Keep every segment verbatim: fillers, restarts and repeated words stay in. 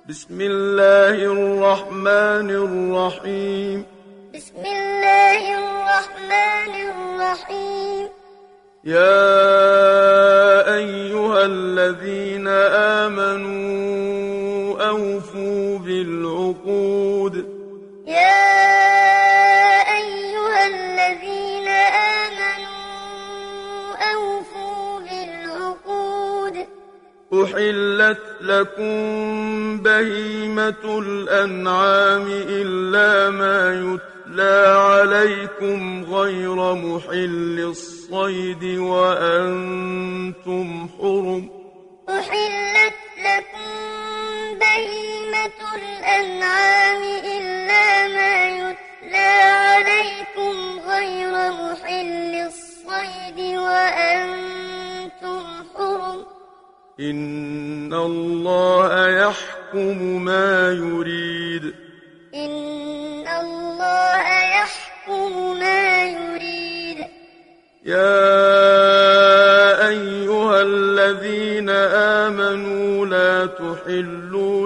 بسم الله الرحمن الرحيم. بسم الله الرحمن الرحيم. يا أيها الذين آمنوا أوفوا بالعقود. يا أيها الذين آمنوا أوفوا بالعقود. أحلت لكم بهيمة الأنعام إلا ما يتلى عليكم غير محل الصيد وأنتم حرم. أحلت لكم بهيمة الأنعام إلا ما يتلى عليكم غير محل الصيد وأنتم حرم. إن الله يحكم ما يريد. إن الله يحكم ما يريد. يا أيها الذين آمنوا لا تحلوا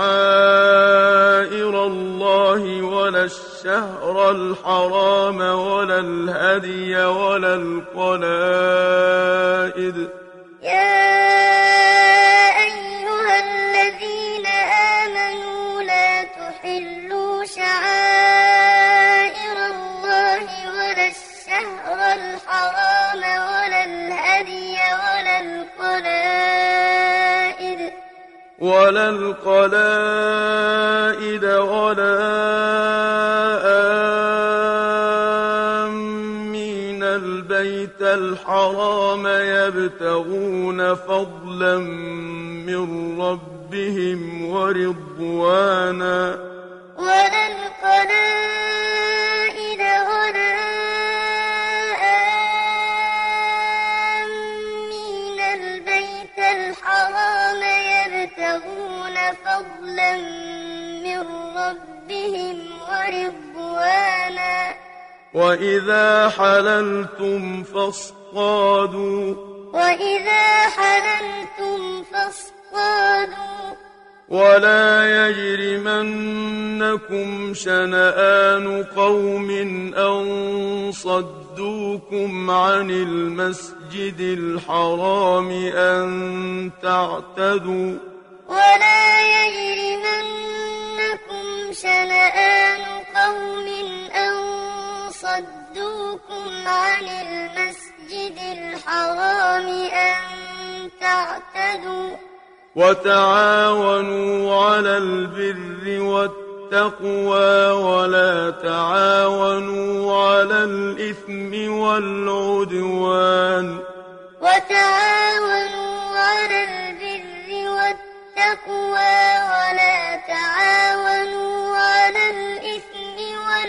شعائر الله ولا الشهر الحرام ولا الهدي ولا القلائد. يا أيها الذين آمنوا لا تحلوا شعائر الله ولا الشهر الحرام ولا الهدي ولا القلائد ولا القلائد ولا آمين البيت الحرام يبتغون فضلا من ربهم ورضوانا. ولا القلائد ولا آمين البيت الحرام يبتغون فضلا من ربهم ورضوانا. وإذا حللتم فاصطادوا. وإذا حللتم فاصطادوا. ولا يجرمنكم شنآن قوم أن صدوكم عن المسجد الحرام أن تعتدوا. ولا يجرمنكم شنآن قوم أن صدوكم عن المسجد الحرام أن تعتدوا. وتعاونوا على البر والتقوى ولا تعاونوا على الإثم والعدوان. وتعاونوا على البر والتقوى ولا تعاونوا على الإثم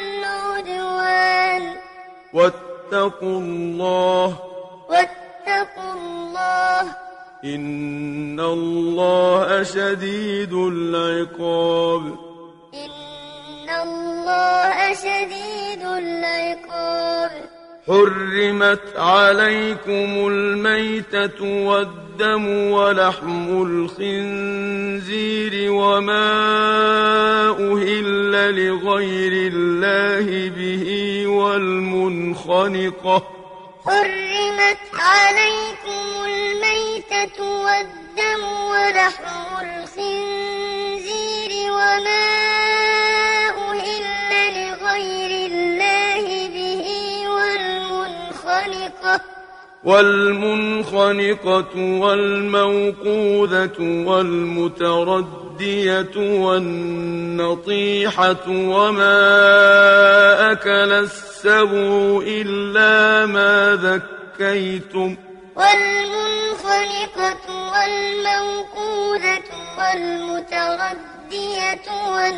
والعدوان. واتقوا الله. واتقوا الله. إن الله شديد العقاب. إن الله شديد العقاب. حرمت عليكم الميتة والدم ولحم الخنزير وما أهل لغير الله به والمنخنقة. حرمت عليكم الميتة والدم ولحم الخنزير وما أهل لغير الله به والمنخنقة والمنخنقة والموقوذة والمتردية والنطيحة وما أكل السبع إلا ما ذكيتم. والمنخنقة والموقوذة والمتردية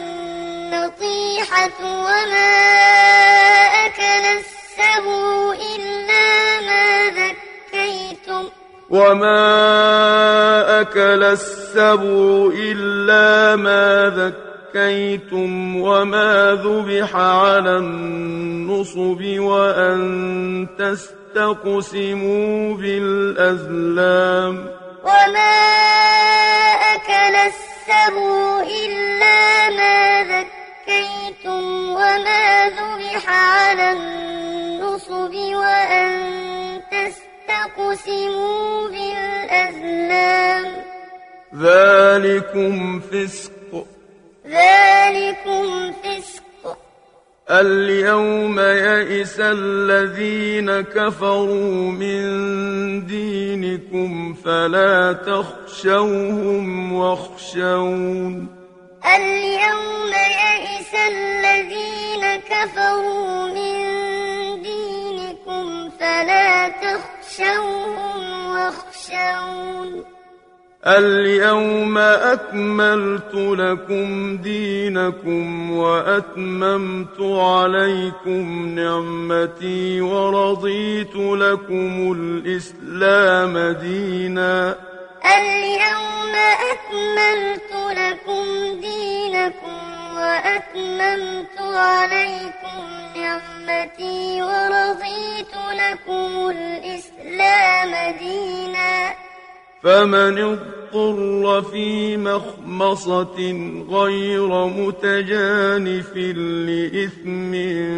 والنطيحة وما أكل السبع إلا ما ذكيتم. وما أكل السبع إلا ما ذكيتم وما ذبح على النصب وأن تستقسموا بالأزلام. وما أكل السبع السبع إلا ما ذكيتم وما ذبح على النصب وأن تستقسموا بالأزلام ذلكم فسق ذلكم فسق اليوم يئس الذين كفروا من دينكم فلا تخشوهم واخشون اليوم يئس الذين كفروا من دينكم فلا تخشوهم واخشون اليوم أكملت لكم دينكم وأتممت عليكم نعمتي ورضيت لكم الإسلام دينا اليوم أكملت لكم دينكم وأتممت عليكم نعمتي ورضيت لكم الإسلام دينا فمن اضطر في مخمصة غير متجانف لإثم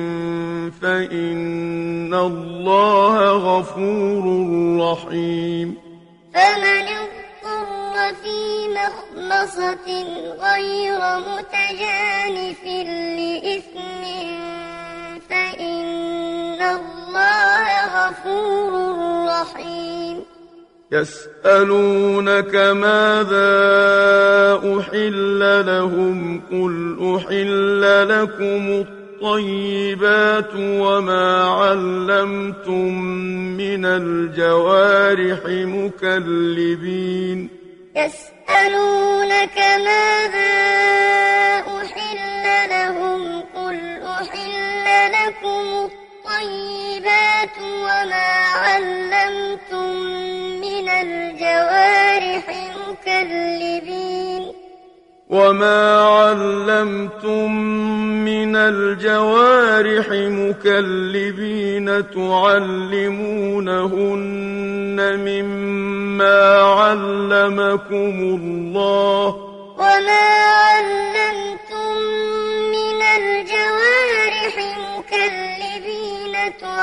فإن الله غفور رحيم فمن اضطر في مخمصة غير متجانف لإثم فإن الله غفور رحيم يسألونك ماذا أحل لهم قل أحل لكم الطيبات وما علمتم من الجوارح مكلبين يسألونك ماذا أحل لهم قل أحل لكم الطيبات وما علمتم من الجوارح مكلبين وما علمتم من الجوارح مكلبين تعلمونهن مما علمكم الله وما علمتم من الجوارح مكلبين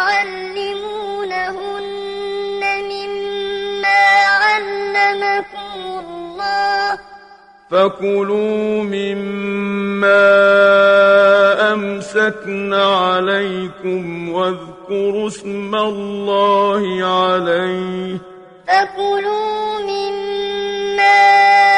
تعلمونهن مما علمكم الله فكلوا مما أمسكن عليكم واذكروا اسم الله عليه فكلوا مما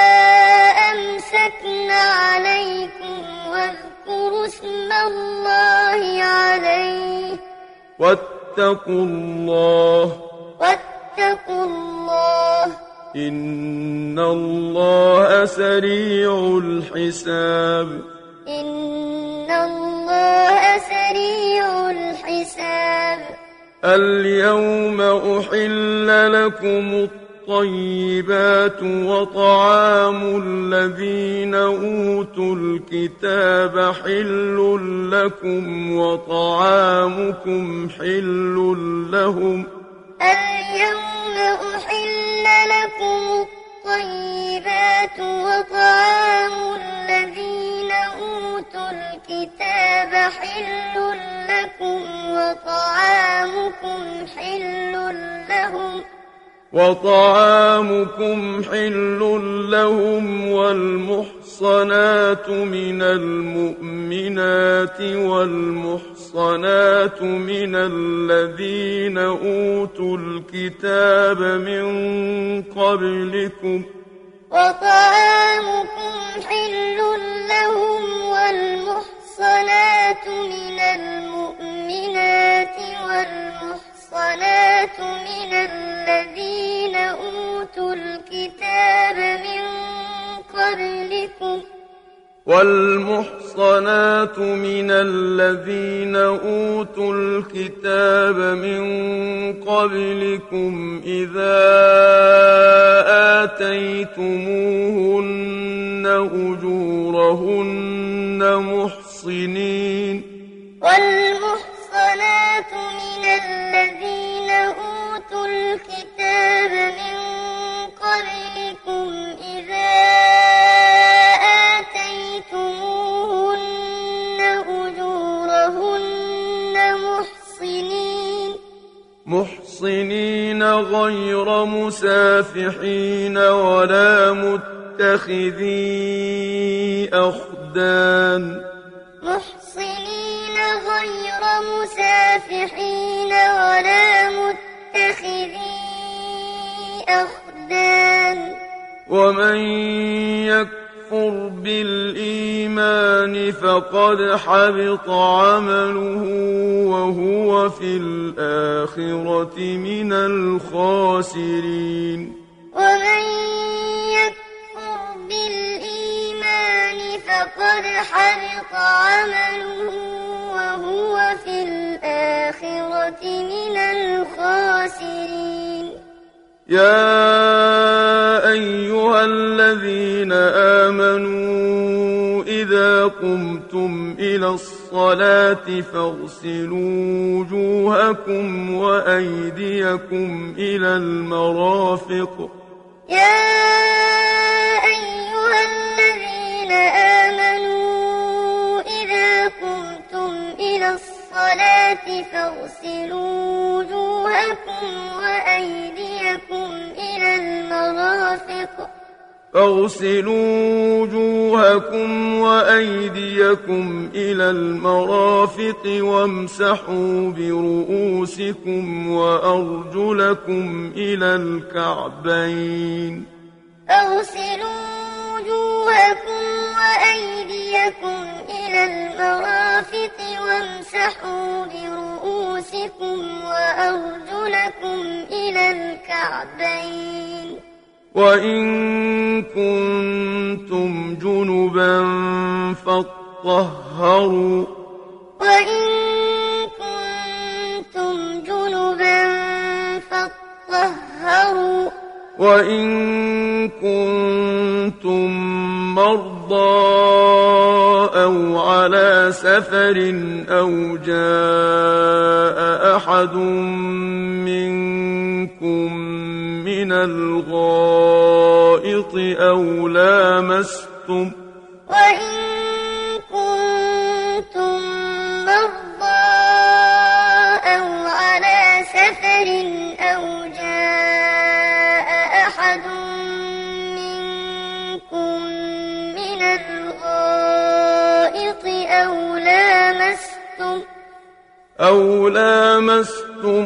أمسكن عليكم واذكروا اسم الله عليه واتقوا الله واتقوا الله إن الله سريع الحساب إن الله سريع الحساب اليوم أحل لكم الطيبات وطعام الذين أوتوا الكتاب حل لكم وطعامكم حل لهم اليوم أحل لكم الطيبات وطعام الذين أوتوا الكتاب حل لكم وطعامكم حل لهم وطعامكم حل لهم والمحصنات من المؤمنات والمحصنات من الذين أوتوا الكتاب من قبلكم وطعامكم حل لهم والمحصنات من المؤمنات والمحصنات من الذين أوتوا الكتاب من قبلكم والمحصنات من الذين أوتوا الكتاب من قبلكم إذا آتيتموهن أجورهن محصنين والمحصنات من الذين أوتوا الكتاب من قبلكم إذا غير مسافحين ولا متخذي أخدان محصنين غير مسافحين ولا متخذي أخدان ومن يكفر بالإيمان فقد حبط عمله وهو في الآخرة من الخاسرين ومن يكفر بالإيمان فقد حبط عمله وهو في الآخرة من الخاسرين يا أيها الذين آمنوا إذا قمتم إلى الصلاة فاغسلوا وجوهكم وأيديكم إلى المرافق يا أيها الذين آمنوا إذا قمتم إلى الصلاة فاغسلوا وجوهكم وأيديكم إلى المرافق فاغسلوا وجوهكم وأيديكم إلى المرافق وامسحوا برؤوسكم وأرجلكم إلى الكعبين فاغسلوا وجوهكم وأيديكم إلى المرافق وامسحوا برؤوسكم وأرجلكم إلى الكعبين وإن كنتم جنبا فاطهروا وإن كنتم جنبا فاطهروا وإن كنتم مرضى أو على سفر أو جاء أحد منكم من الغائط أو لامستم وإن كنتم مرضى أو على سفر أو جاء أحد منكم من الغائط أو لامستم أو لامستم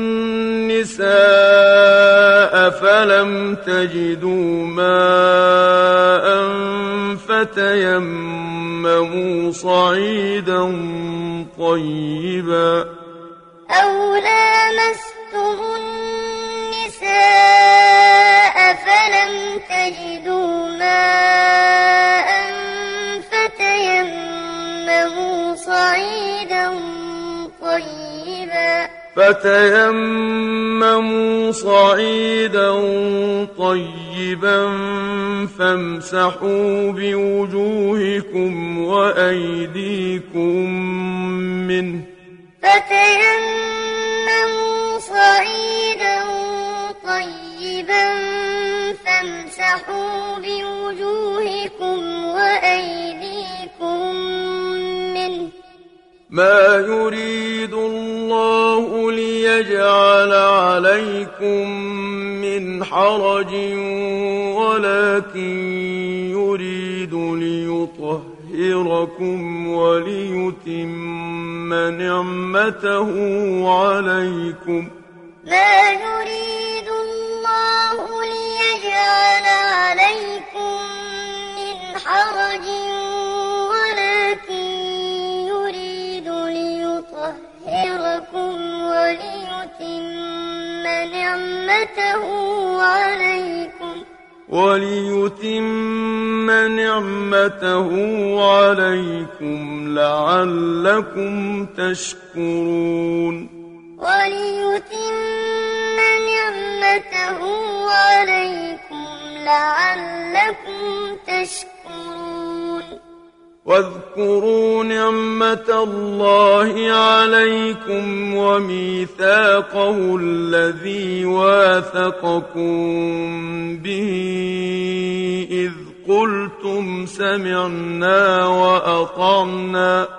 النساء فلم تجدوا ماء فتيمموا صعيدا طيبا أو لامستم النساء فلم تجدوا ماء فتيمموا صعيدا طيبا فتيمموا صعيدا طيبا فامسحوا بوجوهكم وأيديكم منه فتيمموا صعيدا طيبا فامسحوا بوجوهكم وأيديكم منه ما يريد الله ليجعل عليكم من حرج ولكن يريد ليطهركم وليتم نعمته عليكم ما يريد الله ليجعل عليكم من حرج ولكن يريد ليطهركم وليتم نعمته عليكم وليتم نعمته عليكم لعلكم تشكرون وليتم نعمته عليكم لعلكم تشكرون واذكروا نعمة الله عليكم وميثاقه الذي واثقكم به إذ قلتم سمعنا وأطعنا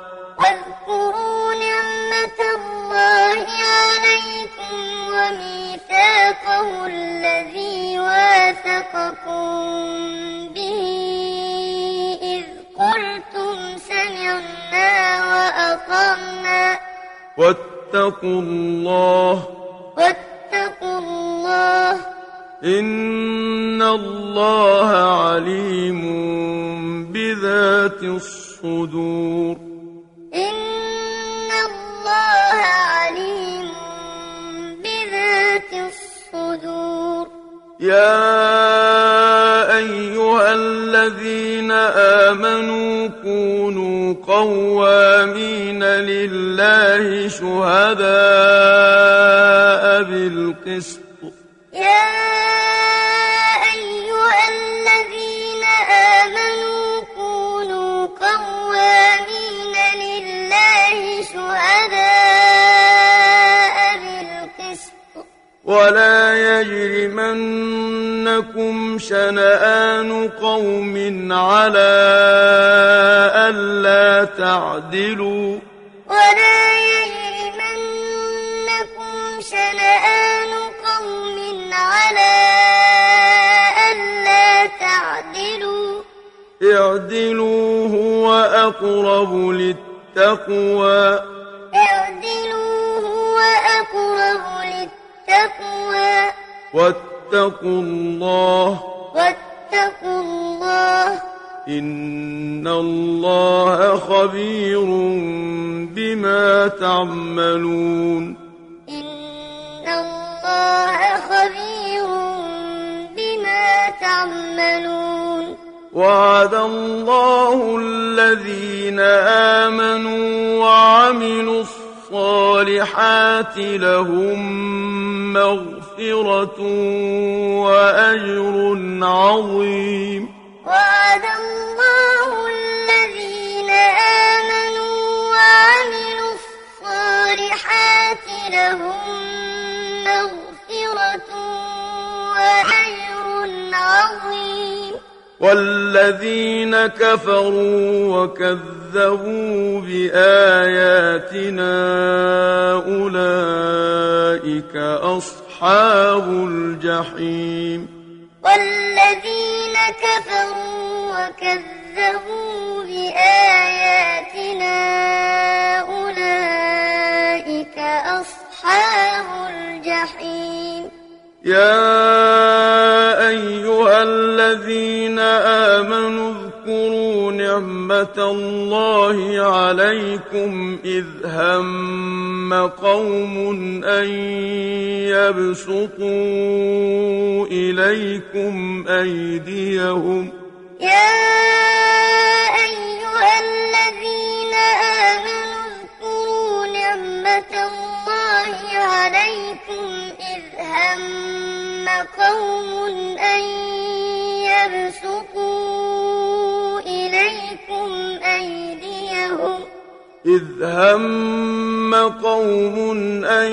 واذكروا نعمة الله عليكم وميثاقه ميثاقه الذي واثقكم به إذ قلتم سمعنا وأطعنا واتقوا الله واتقوا الله إن الله عليم بذات الصدور إن الله عليم بذات الصدور يا أيها الذين آمنوا كونوا قوامين لله شهداء بالقسط يا أيها الذين آمنوا كونوا قوامين لله شهداء بالقسط ولا يجرمنكم شنآن قوم على ألا تعدلوا ولا يجرمنكم شنآن قوم على ألا تعدلوا اعدلوا هو أقرب للتقوى اعدلوا هو أقرب للتقوى واتقوا الله واتقوا الله إن الله خبير بما تعملون إن الله خبير بما تعملون وعد الله الذين آمنوا وعملوا الصالحات لهم مغفرة وأجر عظيم وعد الله الذين آمنوا وعملوا الصالحات لهم مغفرة وأجر عظيم والذين كفروا وكذبوا بآياتنا أولئك أصحاب الجحيم والذين كفروا وكذبوا بآياتنا أولئك أصحاب الجحيم يا أيها الذين آمنوا اذكروا نعمة الله عليكم إذ هم قوم أن يبسطوا إليكم أيديهم يا أيها الذين آمنوا اذكروا نعمة الله عليكم إذ هم قوم أن يبسطوا إليكم أيديهم إذ هم قوم أن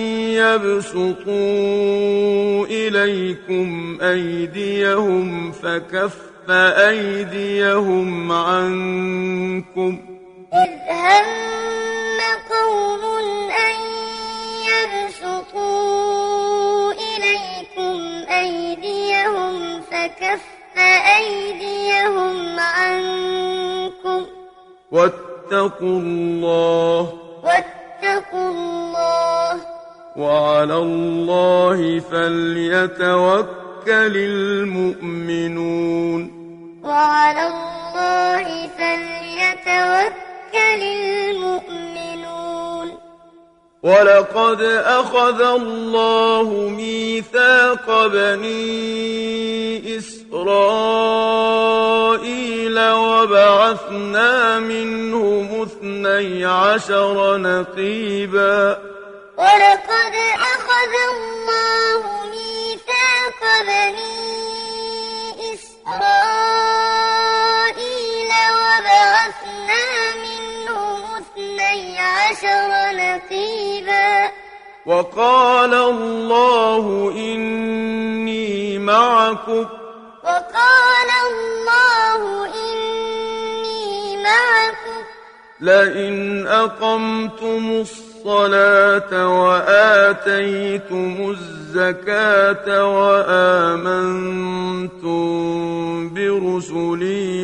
يبسطوا إليكم أيديهم فكف أيديهم عنكم إذ هم قوم أن يبسطوا إليكم أيديهم فكف أيديهم عنكم واتقوا الله واتقوا الله وعلى الله فليتوكل المؤمنون وعلى الله فليتوكل المؤمنون ولقد أخذ الله ميثاق بني إسرائيل وبعثنا منهم اثني عشر نقيبا ولقد أخذ الله ميثاق بني إسرائيل وبعثنا منهم اثني عشر نقيبا وقال الله إني معكم وقال الله إني معكم لئن أقمتم الصلاة الصلاة وآتيتم الزكاة وآمنتم برسلي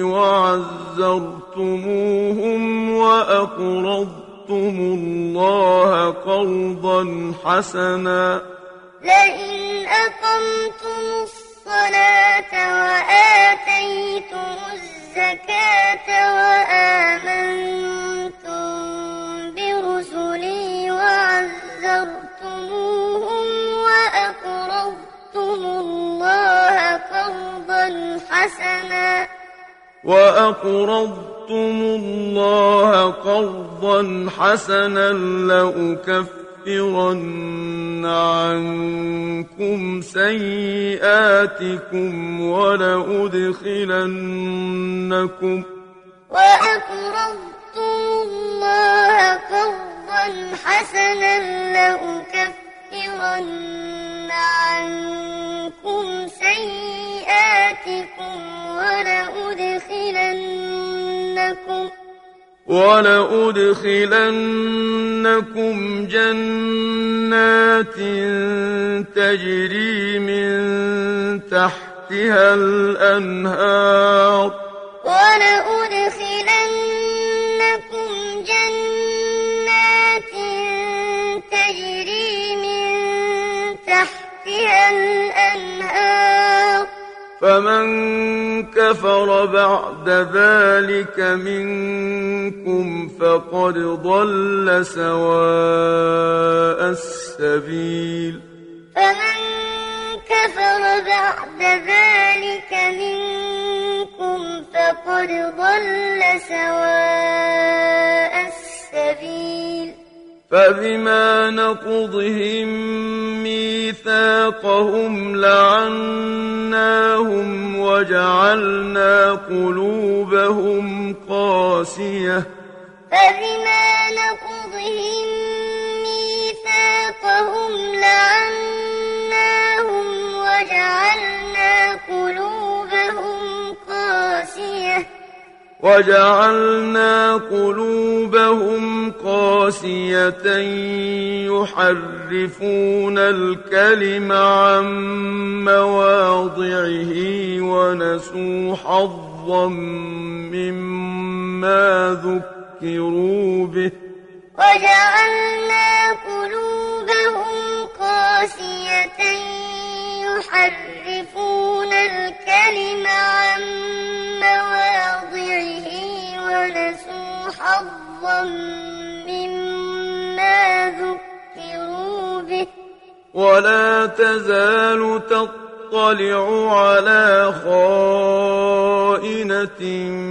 وعزرتموهم وأقرضتم الله قرضا حسنا لئن أقمتم الصلاة وآتيتم الزكاة وآمنتم برسلي وعزرتموهم وأقرضتم الله قرضا حسنا وأقرضتم الله قرضا حسنا لأكفرن عنكم سيئاتكم ولأدخلنكم وأقرضتم الله قرضا حسنا لأكفرن عنكم سيئاتكم ولأدخلنكم ولأدخلنكم جنات تجري من تحتها الأنهار ولأدخلنكم جنات تجري من تحتها الأنهار فمن كفر بعد ذلك منكم فقد ضل سواء السبيل فمن كفر بعد ذلك منكم فقد ضل سواء السبيل فبما نقضهم ميثاقهم لعناهم وجعلنا قلوبهم قاسية فبما نقضهم ميثاقهم لعناهم وجعلنا قلوبهم قاسية وجعلنا قلوبهم قاسية يحرفون الكلم عن مواضعه ونسوا حظا مما ذكروا به وجعلنا قلوبهم قاسية يحرفون الكلم عن مواضعه ونسوا حظا مما ذكروا به ولا تزال تطلع على خائنة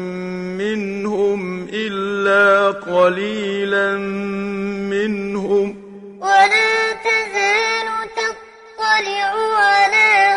منهم إلا قليلا منهم ولا تزال تطلع على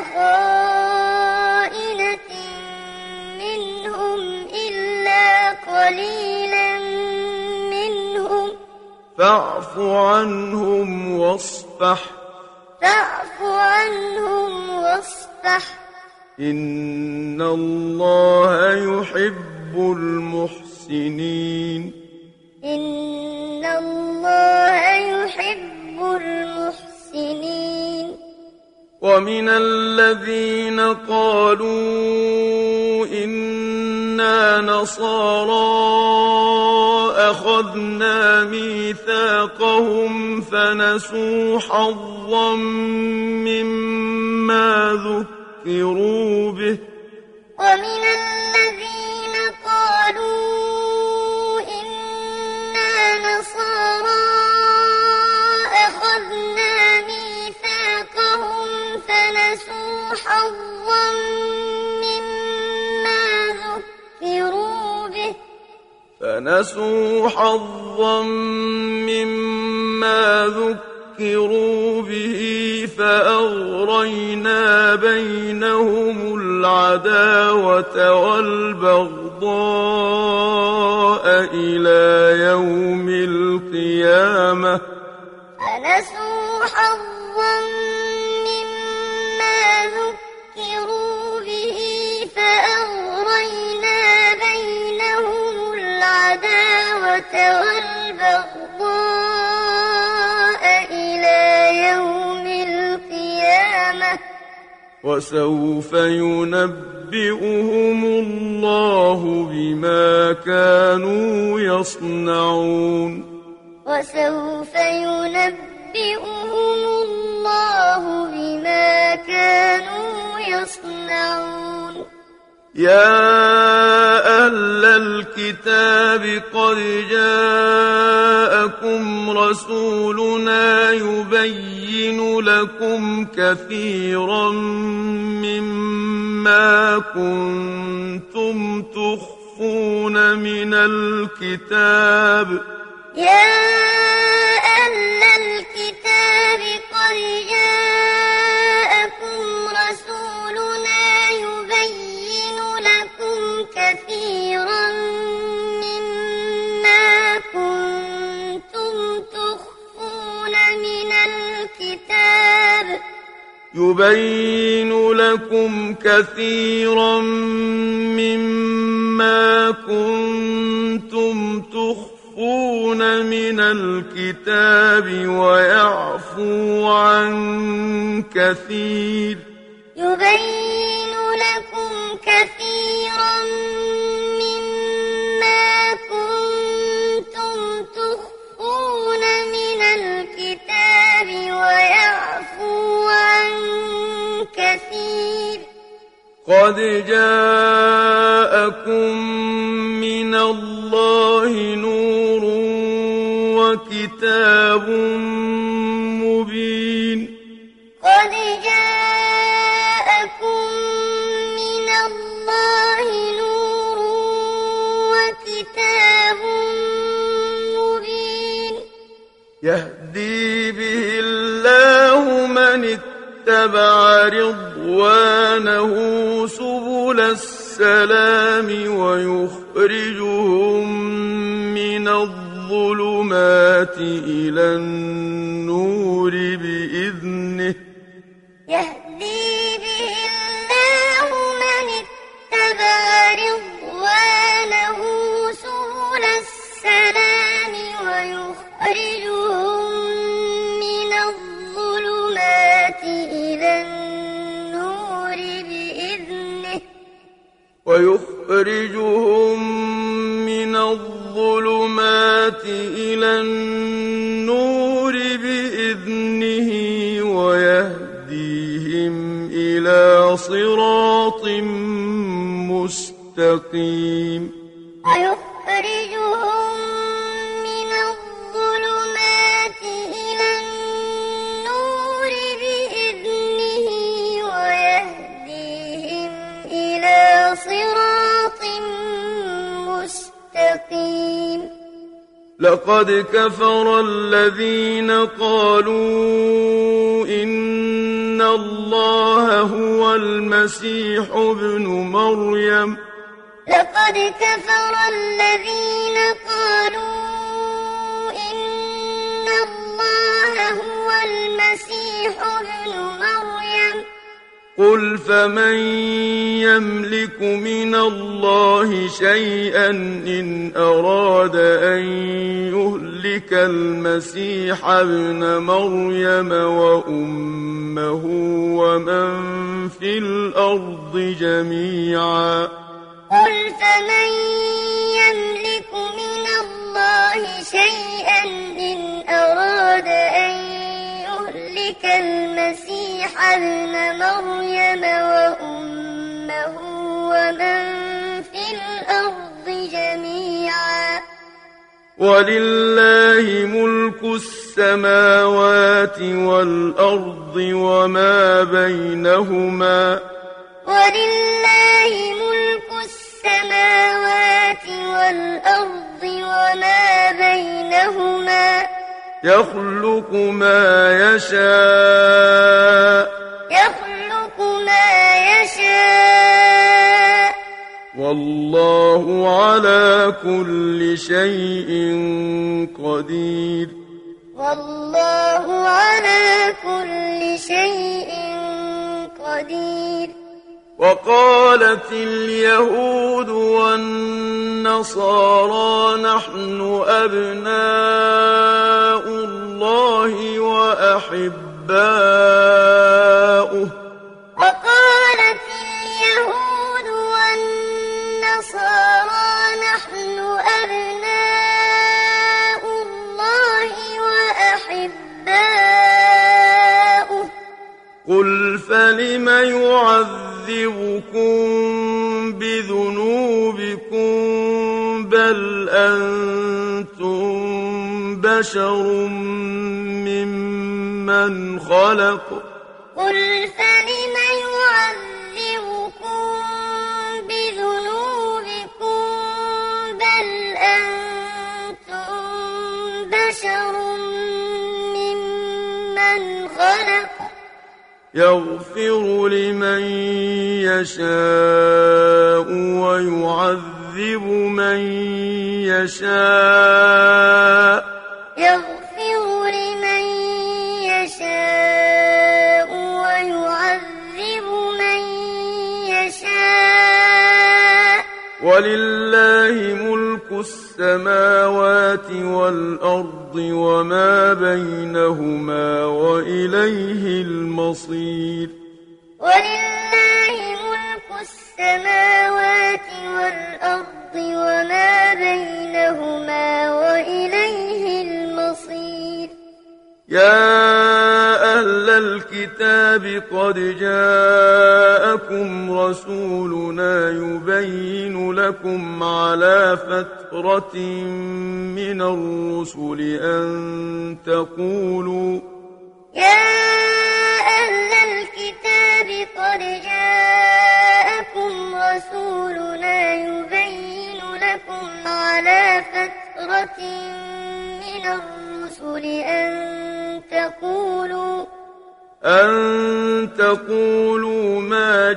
خائنة منهم إلا قليلا منهم فاعف عنهم واصفح فاعف عنهم واصفح إن الله يحب المحسنين إن الله يحب المحسنين ومن الذين قالوا إنا نصارى أخذنا ميثاقهم فنسوا حظا مما ذكروا به ومن الذين قالوا إنا نصارى أخذنا ميثاقهم فنسوا حظا مما ذكروا به فنسوا حظا مما ذكروا به فأغرينا بينهم العداوة والبغضاء إلى يوم القيامة فنسوا حظا مما ذكروا به فأغرينا بينهم العداوة والبغضاء وسوف ينبئهم الله بما كانوا يصنعون وسوف ينبئهم الله بما كانوا يصنعون يا أهل الكتاب قد جاءكم رسولنا يبين لكم كثيرا مما كنتم تخفون من الكتاب يا أهل الكتاب قد جاءكم رسولنا يبين لكم كثيرا مما كنتم تخفون من الكتاب يبين لكم كثيرا مما كنتم تخفون من الكتاب ويعفو عن كثير يبين لكم كثيرا مما كنتم تخفون من الكتاب ويعفو عن كثير قد جاءكم من الله نور وكتاب مبين قد جاءكم من الله نور وكتاب مبين يهدي به الله من اتبع رضوانه سبل السلام ويخرجهم من الظلمات إلى النور بإذنه يهدي به الله من اتبع رضوانه سبل السلام ويخرجهم من الظلمات إلى النور بإذنه ويخرجهم من الظلمات إلى النور بإذنه ويهديهم إلى صراط مستقيم ويخرجهم من الظلمات إلى النور بإذنه ويهديهم إلى صراط مستقيم لقد كفر الذين قالوا إن الله هو المسيح ابن مريم لقد كفر الذين قالوا إن الله هو المسيح ابن مريم قل فمن يملك من الله شيئا إن أراد أن يهلك المسيح ابن مريم وأمه ومن في الأرض جميعا قل فمن يملك من الله شيئا إن أراد أن يهلك المسيح ابن مريم وأمه ومن في الأرض جميعا ولله ملك السماوات والأرض وما بينهما ولله ملك السماوات والأرض وما بينهما يخلق ما يشاء يخلق ما يشاء والله على كل شيء قدير والله على كل شيء قدير وقالت اليهود والنصارى نحن أبناء الله وأحباؤه وقالت فلم يعذبكم بذنوبكم بل أنتم بشر ممن خلق قل فلم يعذبكم بذنوبكم بل أنتم بشر ممن خلق يغفر لمن يشاء ويعذب من يشاء يغفر لمن يشاء ويعذب من يشاء ولله ملك السماوات والأرض وما بينهما وإليه المصير ولله ملك السماوات والأرض وما بينهما وإليه المصير يا أهل الكتاب قد جاءكم رسولنا يبين لكم على فترة من الرسل أن تقولوا يا أهل الكتاب قد جاءكم رسولنا يبين لكم على فترة من الرسل أن تقولوا أن تقولوا ما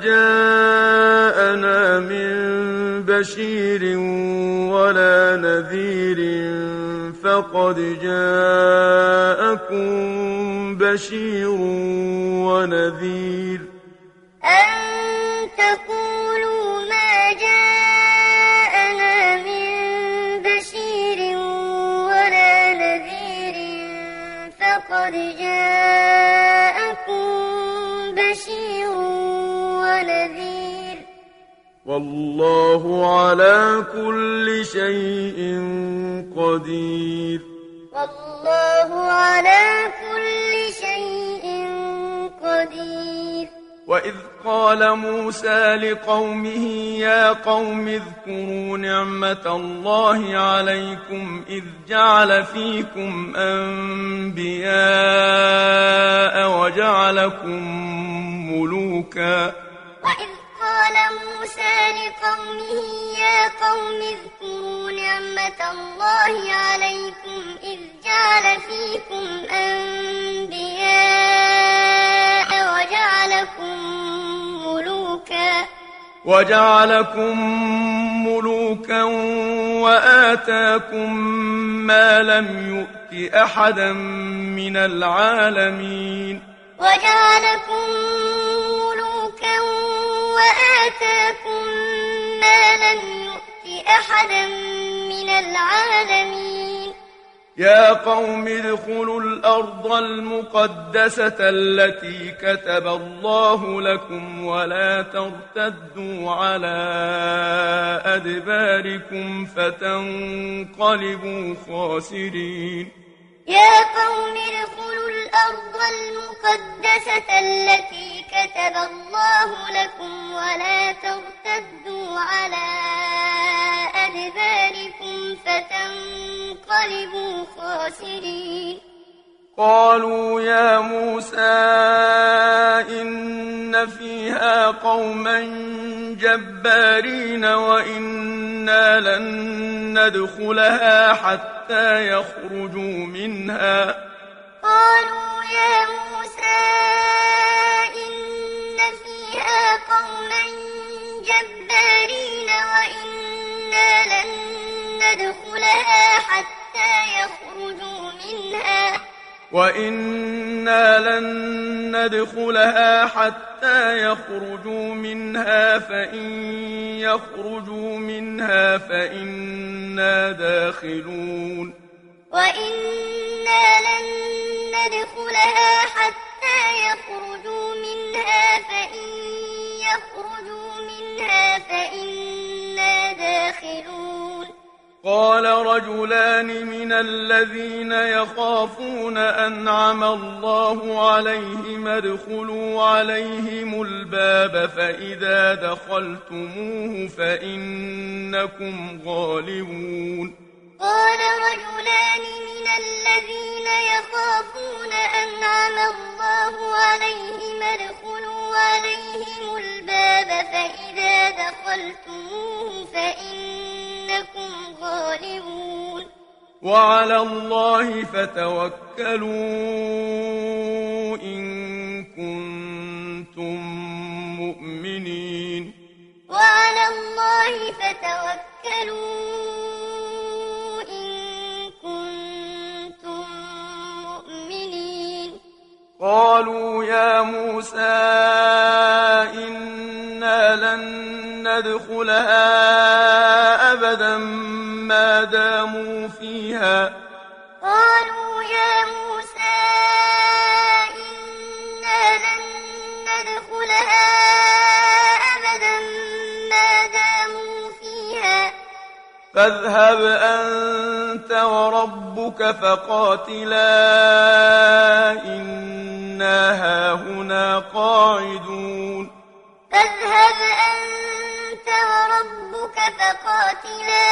جاءنا من بشير ولا نذير فقد جاءكم بشير ونذير أن تقولوا ما جاءنا من بشير ولا نذير فقد جاءكم بشير ونذير والله على كل شيء قدير والله على كل شيء قدير وإذ قال موسى لقومه يا قوم اذكروا نعمة الله عليكم إذ جعل فيكم أنبياء وجعلكم ملوكا وإذ قال موسى لقومه يا قوم اذكروا نعمة الله عليكم إذ جعل فيكم أنبياء وجعلكم ملوكا وجعلكم ملوكا وآتاكم ما لم يؤت أحدا من العالمين وجعلكم ملوكا وآتاكم ما لم يؤت أحدا من العالمين يا قوم ادخلوا الأرض المقدسة التي كتب الله لكم ولا ترتدوا على أدباركم فتنقلبوا خاسرين يا قوم ادخلوا الأرض المقدسة التي كتب الله لكم ولا ترتدوا على أدباركم فتنقلبوا خاسرين قالوا يا موسى إن فيها قوما جبارين وإنا لن ندخلها حتى يخرجوا منها قالوا يا موسى إن فيها قوما جبارين وإنا لن ندخلها حتى يخرجوا منها وإنا لن ندخلها حتى يخرجوا منها فإن يخرجوا منها فإنا داخلون وإنا لن ندخلها حتى يخرجوا منها فإن يخرجوا منها فإنا داخلون قال رجلان من الذين يخافون أنعم الله عليهم ادخلوا عليهم الباب فإذا دخلتموه فإنكم غالبون قال رجلان من الذين يخافون أنعم الله عليهم ادخلوا عليهم الباب فإذا دخلتموه فإنكم غالبون وعلى الله فتوكلوا إن كنتم مؤمنين وعلى الله فتوكلوا قالوا يا موسى إنا لن ندخلها أبدا ما داموا فيها قالوا يا موسى إنا لن ندخلها أبدا ما داموا فيها فاذهب أنت وربك فقاتلا إنا هاهنا قاعدون فاذهب أنت وربك فقاتلا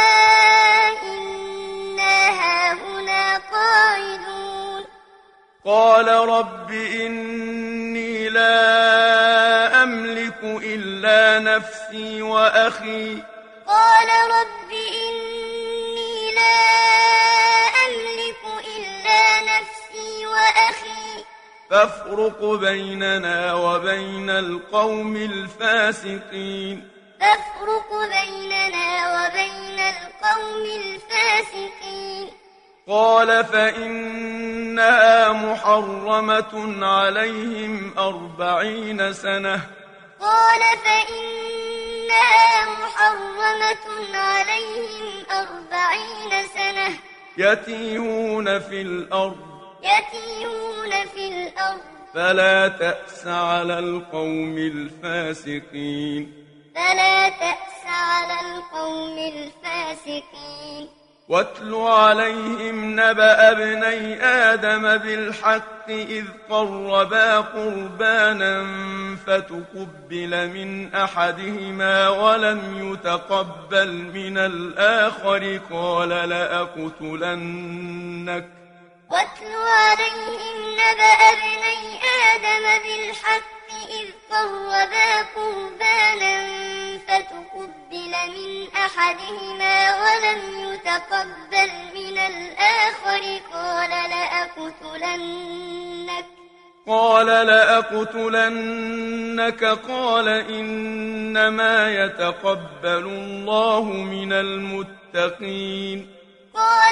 إنا هاهنا قاعدون قال رب إني لا أملك إلا نفسي وأخي قال رب إني لا أملك إلا نفسي وأخي فافرق بيننا وبين القوم الفاسقين فافرق بيننا وبين القوم الفاسقين قال فإنها محرمة عليهم أربعين سنة قال فإنها محرمة عليهم أربعين سنة يتيهون في الأرض يتيهون في الأرض فلا تأس على القوم الفاسقين فلا تأس على القوم الفاسقين واتل عليهم نبأ ابني آدم بالحق إذ قربا قربانا فتقبل من أحدهما ولم يتقبل من الآخر قال لأقتلنك واتل عليهم نبأ ابني آدم بالحق إذ قربا قربانا فتقبل من أحدهما ولم يتقبل من الآخر قال لأقتلنك قال لأقتلنك قال إنما يتقبل الله من المتقين قال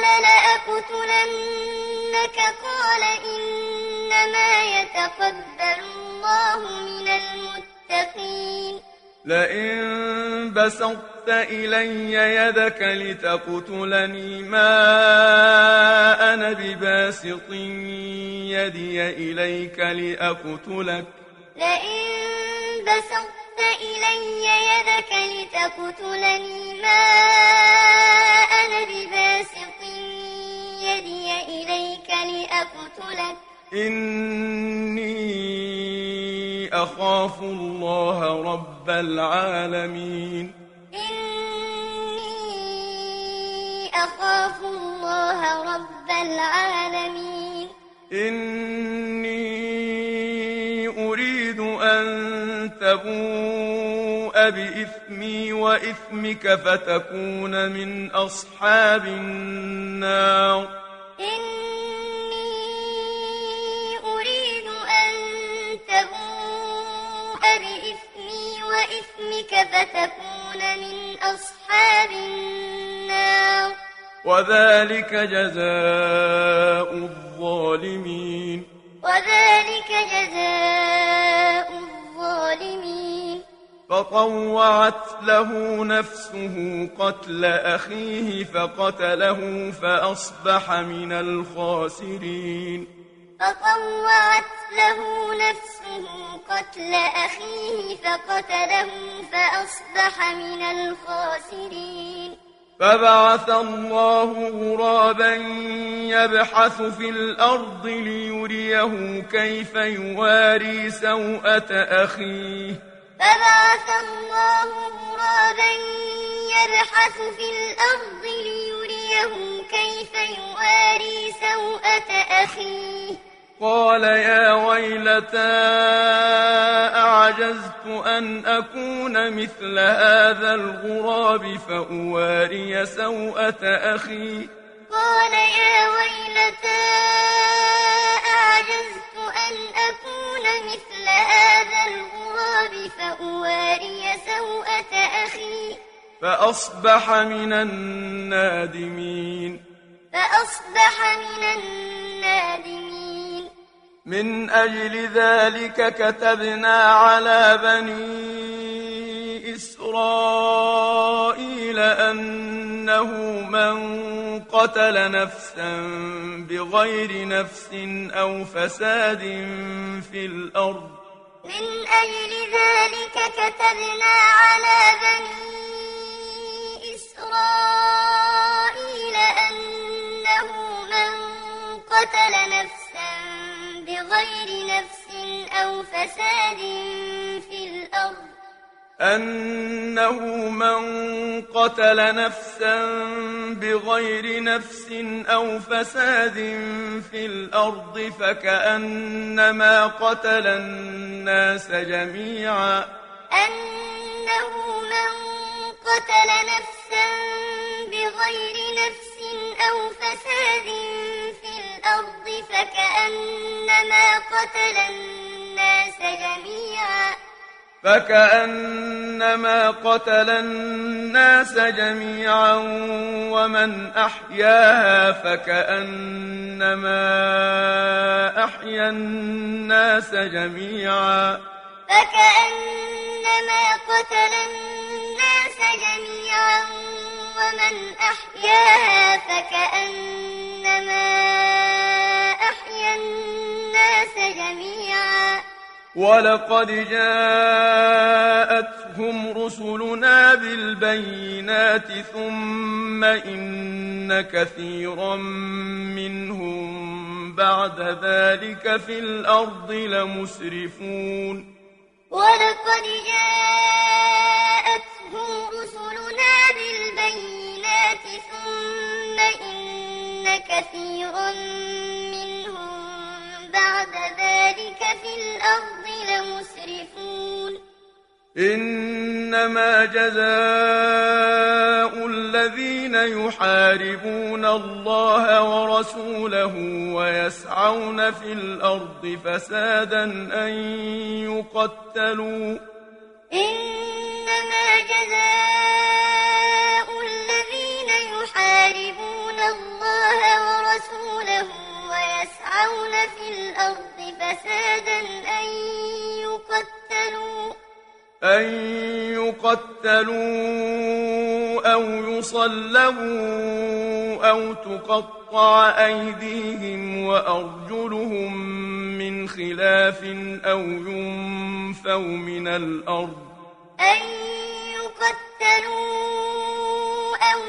لأقتلنك قال إنما يتقبل الله من المتقين لئن بسطت إلي يدك لتقتلني ما أنا بباسط يدي إليك لأقتلك لئن بسطت إلي يدك لتقتلني ما أنا بباسط يدي إليك لأقتلك إني أخاف الله رب العالمين إني أخاف الله رب العالمين إني أريد أن تبوء بإثمي وإثمك فتكون من أصحاب النار وإثمك فتكون من أصحاب النار وذلك جزاء الظالمين وذلك جزاء الظالمين فطوعت له نفسه قتل أخيه فقتله فأصبح من الخاسرين فطوعت له نفسه قتل أخيه فقتله فأصبح من الخاسرين فبعث الله غرابا يبحث في الأرض ليريه كيف يواري سوءة أخيه فبعث الله غرابا يبحث في الأرض ليريه كيف يواري سوءة أخيه قال يا ويلتى أعجزت أن أكون مثل هذا الغراب فأواري سوءة أخي قال يا ويلتى أعجزت أن أكون مثل هذا الغراب فأواري سوءة أخي فأصبح من النادمين فأصبح من النادمين من أجل ذلك كتبنا على بني إسرائيل أنه من قتل نفسا بغير نفس أو فساد في الأرض من أجل ذلك كتبنا على بني إسرائيل أنه من قتل نفسا بغير نفس أو فساد في الأرض أنه من قتل نفسا بغير نفس أو فساد في الأرض فكأنما قتل الناس جميعا أنه من قتل نفسا بغير نفس أو فساد في الأرض فكأنما قتل الناس جميعا فكأنما قتل الناس جميعا ومن أحياها فكأنما أحيا الناس جميعا فكأنما قتل الناس جميعا ومن أحياها فكأنما أحيا الناس جميعا ولقد جاءتهم رسلنا بالبينات ثم إن كثيرا منهم بعد ذلك في الأرض لمسرفون ولقد جاءتهم رسلنا بالبينات ثم إن كثيرا منهم بعد ذلك في الأرض لمسرفون إنما جزاء الذين يحاربون الله ورسوله ويسعون في الأرض فسادا أن يقتلوا إنما جزاء الذين يحاربون الله ورسوله ويسعون في الأرض فسادا أن يقتلوا أن يقتلوا أو يصلبوا أو تقطع أيديهم وأرجلهم من خلاف أو ينفوا من الأرض أن يقتلوا أو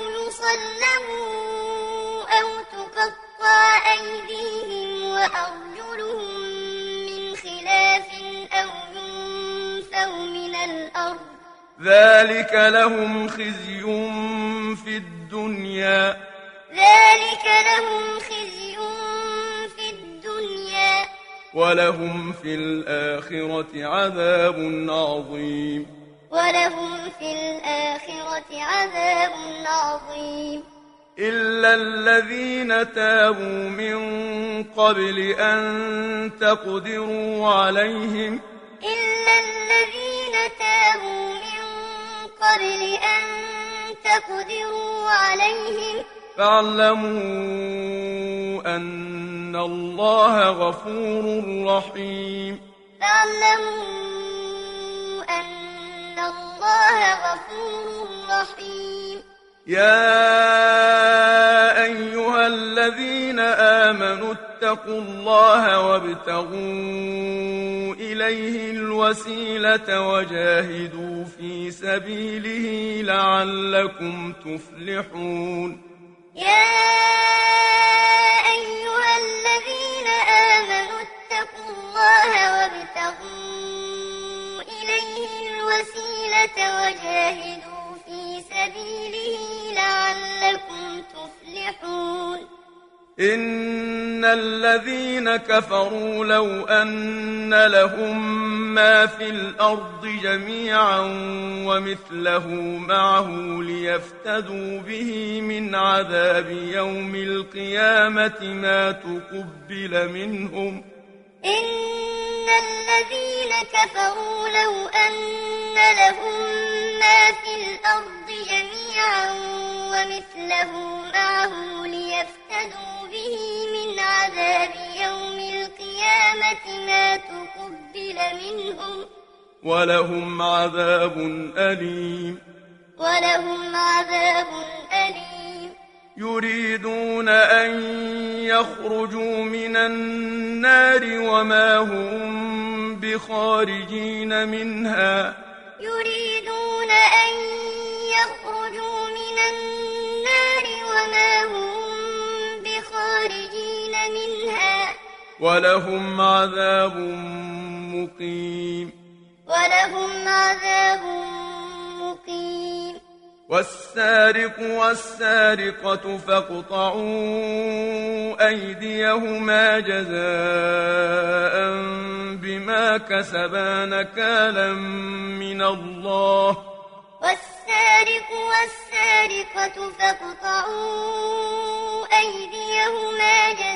يصلبوا أو تقطع أيديهم وأرجلهم من خلاف أو ينفوا من الأرض ذلك لهم خزي في الدنيا ذلك لهم خزي في الدنيا ولهم في الآخرة عذاب عظيم ولهم في الآخرة عذاب عظيم إلا الذين تابوا من قبل أن تقدروا عليهم إلا الذين تابوا من قبل أن تقدروا عليهم فاعلموا أن الله غفور رحيم فاعلموا أن الله غفور رحيم يا أيها الذين آمنوا آمنوا اتقوا الله وابتغوا إليه الوسيلة وجاهدوا في سبيله لعلكم تفلحون يا أيها الذين آمنوا اتقوا الله وابتغوا إليه الوسيلة وجاهدوا في سبيله لعلكم تفلحون إن الذين كفروا لو أن لهم ما في الأرض جميعا ومثله معه ليفتدوا به من عذاب يوم القيامة ما تقبل منهم إن الذين كفروا لو أن لهم ما في الأرض جميعا ومثله معه ليفتدوا به من عذاب يوم القيامة ما تقبل منهم ولهم عذاب أليم ولهم عذاب أليم يريدون أن يخرجوا من النار وما هم بخارجين منها يريدون أن يخرجوا من النار وما هم بخارجين منها ولهم عذاب مقيم ولهم عذاب مقيم والسارق والسارقة فاقطعوا أيديهما جزاء بما كسبا نكالا من الله والسارق والسارقة فاقطعوا أيديهما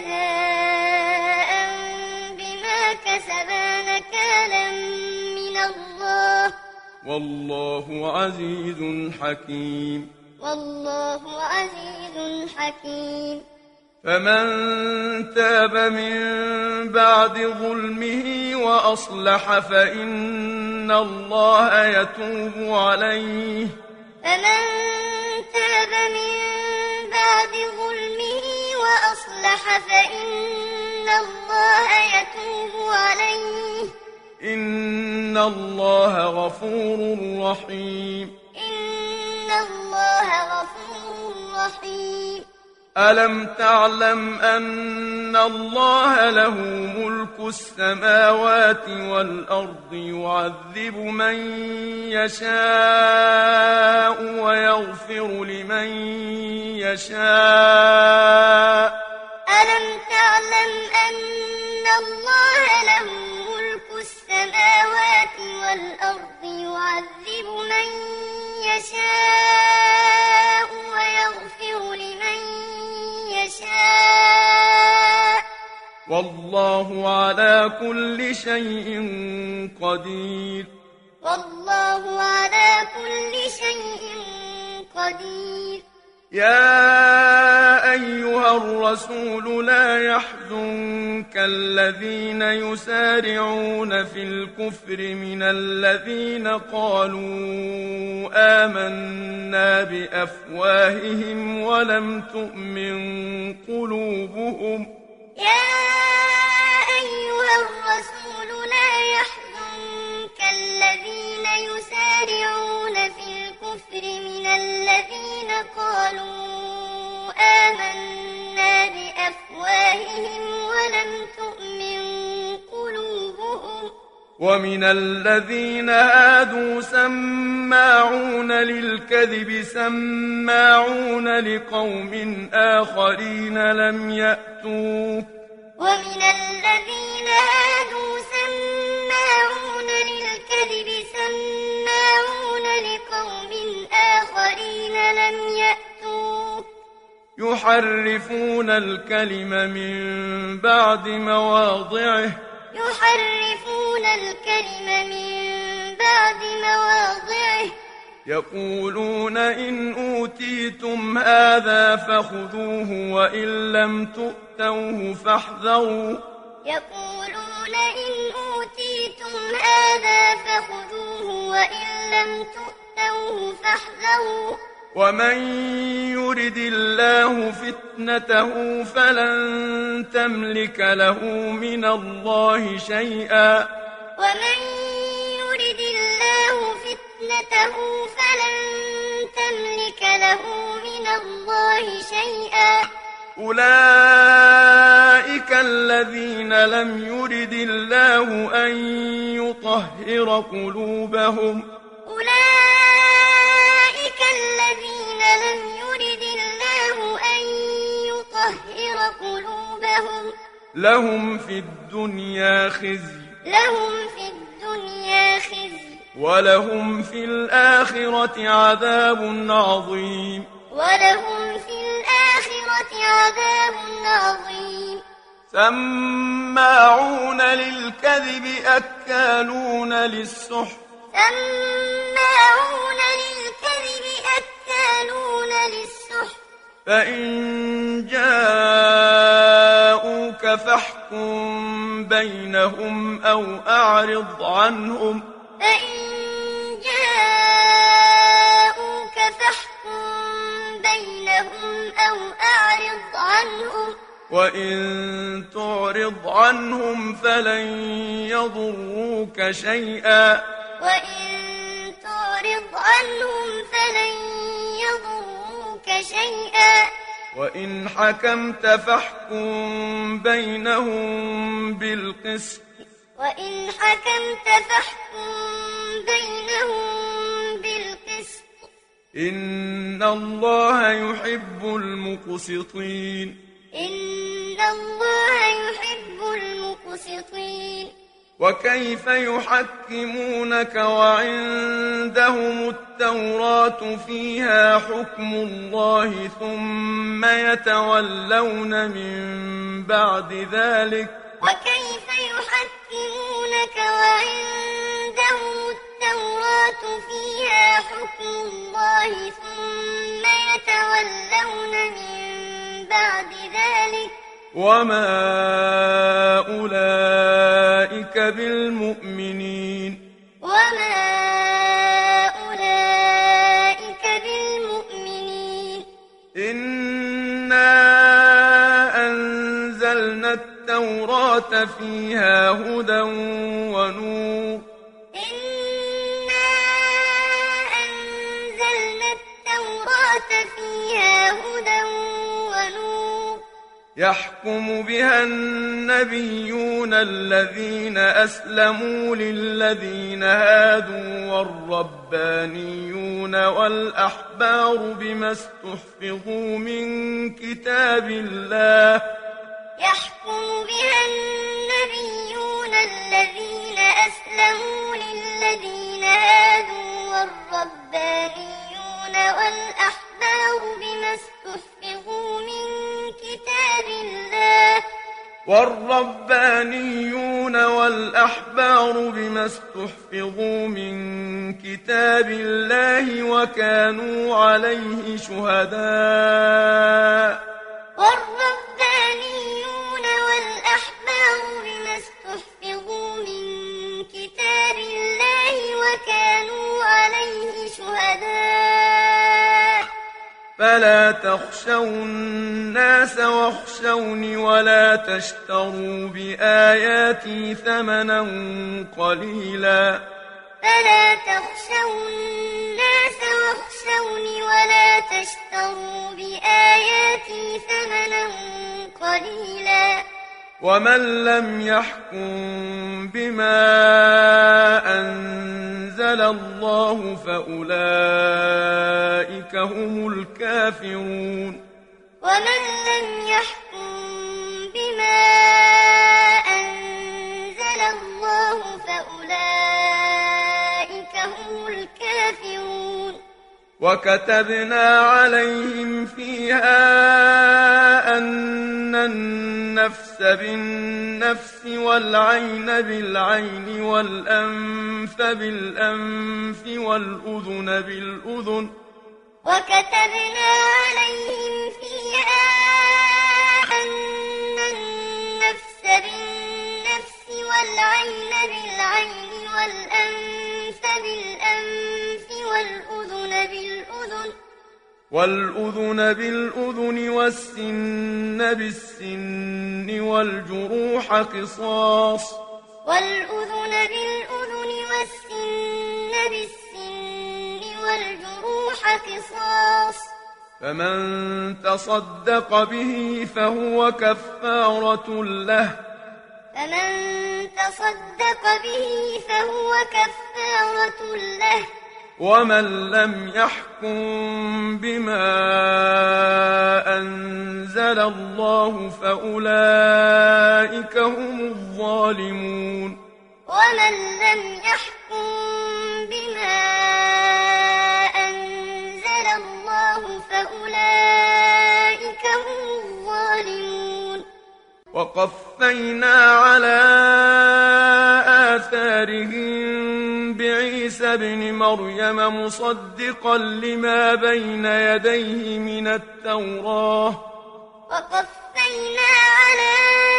جزاء بما كسبا نكالا من الله والله عزيز حكيم والله عزيز حكيم فمن تاب من بعد ظلمه وأصلح فإن الله يتوب عليه فمن تاب من بعد ظلمه وأصلح فإن الله يتوب عليه إن الله غفور رحيم إن الله غفور رحيم ألم تعلم أن الله له ملك السماوات والأرض يعذب من يشاء ويغفر لمن يشاء ألم تعلم أن الله له ملك السماوات والأرض يعذب من يشاء ويغفر لمن يشاء والله على كل شيء قدير والله على كل شيء قدير يا أيها الرسول لا يحزنك الذين يسارعون في الكفر من الذين قالوا آمنا بأفواههم ولم تؤمن قلوبهم يا أيها الرسول لا يحزنك الذين يسارعون في الكفر من الذين قالوا آمنا بأفواههم ولم تؤمن قلوبهم ومن الذين هادوا سماعون للكذب سماعون لقوم آخرين لم يأتوك ومن الذين هادوا سماعون للكذب سماعون لقوم آخرين لم يأتوك يحرفون الكلم من بعد مواضعه يحرفون الكلم من بعد مواضعه يقولون إن أوتيتم هذا فخذوه وإن لم تؤتوه فاحذروا يقولون إن أوتيتم هذا فخذوه وإن لم تؤتوه فاحذروا ومن يرد الله فتنته فلن تملك له من الله شيئا ومن يرد الله فتنته فلن تملك له من الله شيئا أولئك الذين لم يرد الله أن يطهر قلوبهم أولئك الذين لم يرد الله أن يطهر قلوبهم لهم في الدنيا خزي لهم في الدنيا خزي ولهم في الآخرة عذاب عظيم ولهم في الآخرة عذاب عظيم سماعون للكذب أكالون للسحت سماعون للكذب أكالون للسحت فإن جاءوك فاحكم بينهم أو أعرض عنهم فإن جاءوك فاحكم بينهم أو أعرض عنهم وإن تعرض عنهم فلن يضروك شيئا وإن تعرض عنهم فلن يضروك شيئا وإن حكمت فاحكم بينهم بالقسط وإن حكمت فاحكم بينهم بالقسط إن الله يحب المقسطين إن الله يحب المقسطين وكيف يحكمونك وعندهم التوراة فيها حكم الله ثم يتولون من بعد ذلك وكيف يحكمونك وعندهم التوراة فيها حكم الله ثم يتولون من بعد ذلك وما أولئك بالمؤمنين وما أولئك بالمؤمنين إنا أنزلنا التوراة فيها هدى ونور إنا أنزلنا التوراة فيها هدى ونور يحكم بها النبيون الذين أسلموا للذين هادوا والربانيون والأحبار بما استحفظوا من كتاب الله يحكم بها النبيون الذين أسلموا للذين هادوا والربانيون والأحبار بما استحفظوا من كتاب الله والربانيون والأحبار بما استحفظوا من كتاب الله وكانوا عليه شهداء والربانيون والأحبار بما استحفظوا من كتاب الله وكانوا عليه شهداء فلا تخشوا الناس واخشوني ولا تشتروا بآياتي ثمنا قليلا فلا تخشوا الناس واخشوني ولا تشتروا بآياتي ثمنا قليلا ومن لم يحكم بما أنزل الله فأولئك هم الكافرون ومن لم يحكم بما أنزل الله فأولئك هم الكافرون وكتبنا عليهم فيها أن النفس بالنفس والعين بالعين والأنف بالأنف والأذن بالأذن وكتبنا عليهم فيها أن النفس بالنفس والعين بالعين والأنف بالأنف والأذن بالأذن والأذن بالأذن والسن بالسن والجروح قصاص والأذن بالأذن والسن بالسن والجروح قصاص فمن تصدق به فهو كفارة له فمن تصدق به فهو كفارة له ومن لم يحكم بما أنزل الله فأولئك هم الظالمون ومن لم يحكم بما أنزل الله فأولئك هم الظالمون وقفينا على آثارهم بعيسى ابن مريم مصدقا لما بين يديه من التوراة وقفينا على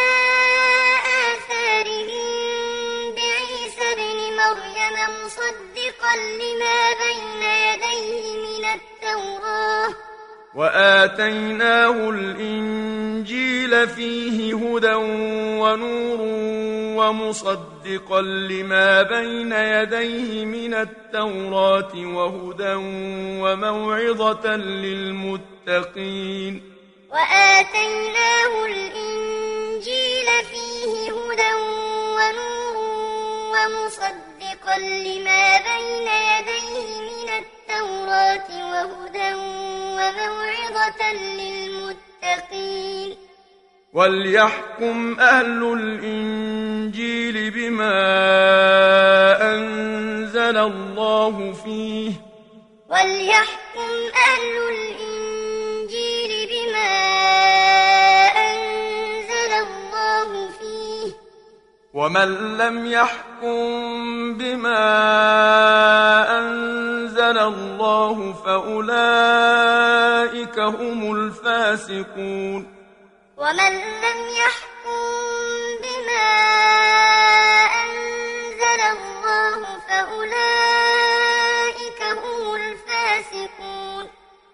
آثارهم بعيسى ابن مريم مصدقا لما بين يديه من التوراة وآتيناه الإنجيل فيه هدى ونور ومصدقا لما بين يديه من التوراة وهدى وموعظة للمتقين وآتيناه الإنجيل فيه هدى ونور ومصدقا لما بين يديه من التوراة وهدى وموعظة للمتقين وليحكم أهل الإنجيل بما أنزل الله فيه وليحكم أهل الإنجيل بما أنزل الله فيه ومن لم يحكم بما أنزل الله فأولئك هم الفاسقون ومن لم يحكم بما أنزل الله فأولئك هم الفاسقون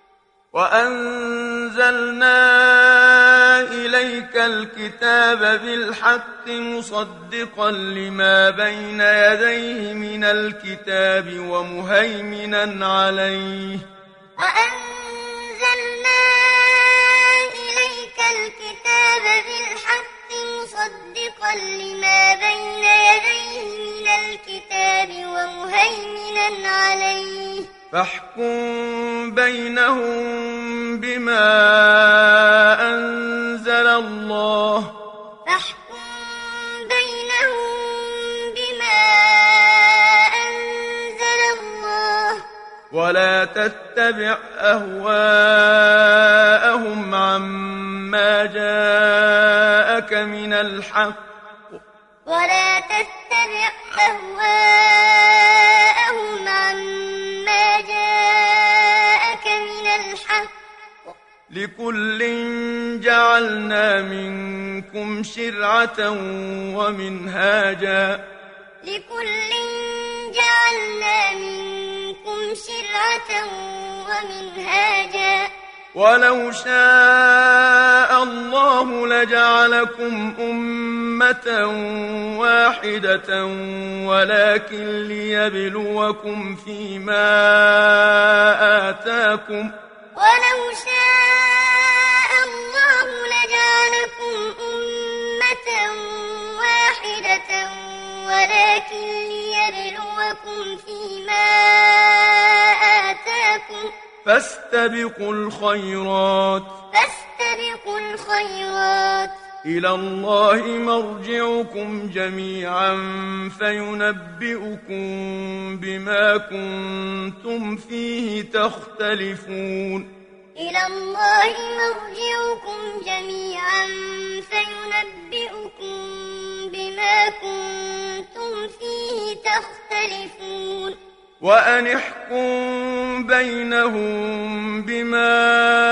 وأنزلنا إليك الكتاب بالحق مصدقا لما بين يديه من الكتاب ومهيمنا عليه وأنزلنا إليك الكتاب بالحق مصدقا لما بين يديه من الكتاب ومهيمنا عليه فاحكم بينهم بما أنزل الله فاحكم بينهم بما أنزل الله ولا تتبع أهواءهم عما جاءك من الحق ولا تتبع أهواءهم عما جاءك من الحق لكل جعلنا منكم شرعة ومنهاجا لكل جعلنا منكم شرعة ومنهاجا ولو شاء الله لجعلكم أمة واحدة ولكن ليبلوكم فيما آتاكم ولو شاء الله لجعلكم أمة واحدة ولكن ليبلوكم فيما آتاكم فاستبقوا الخيرات فاستبقوا الخيرات إلى الله مرجعكم جميعا فينبئكم بما كنتم فيه تختلفون إلى الله مرجعكم جميعا فينبئكم بما كنتم فيه تختلفون وأن احكم بينهم بما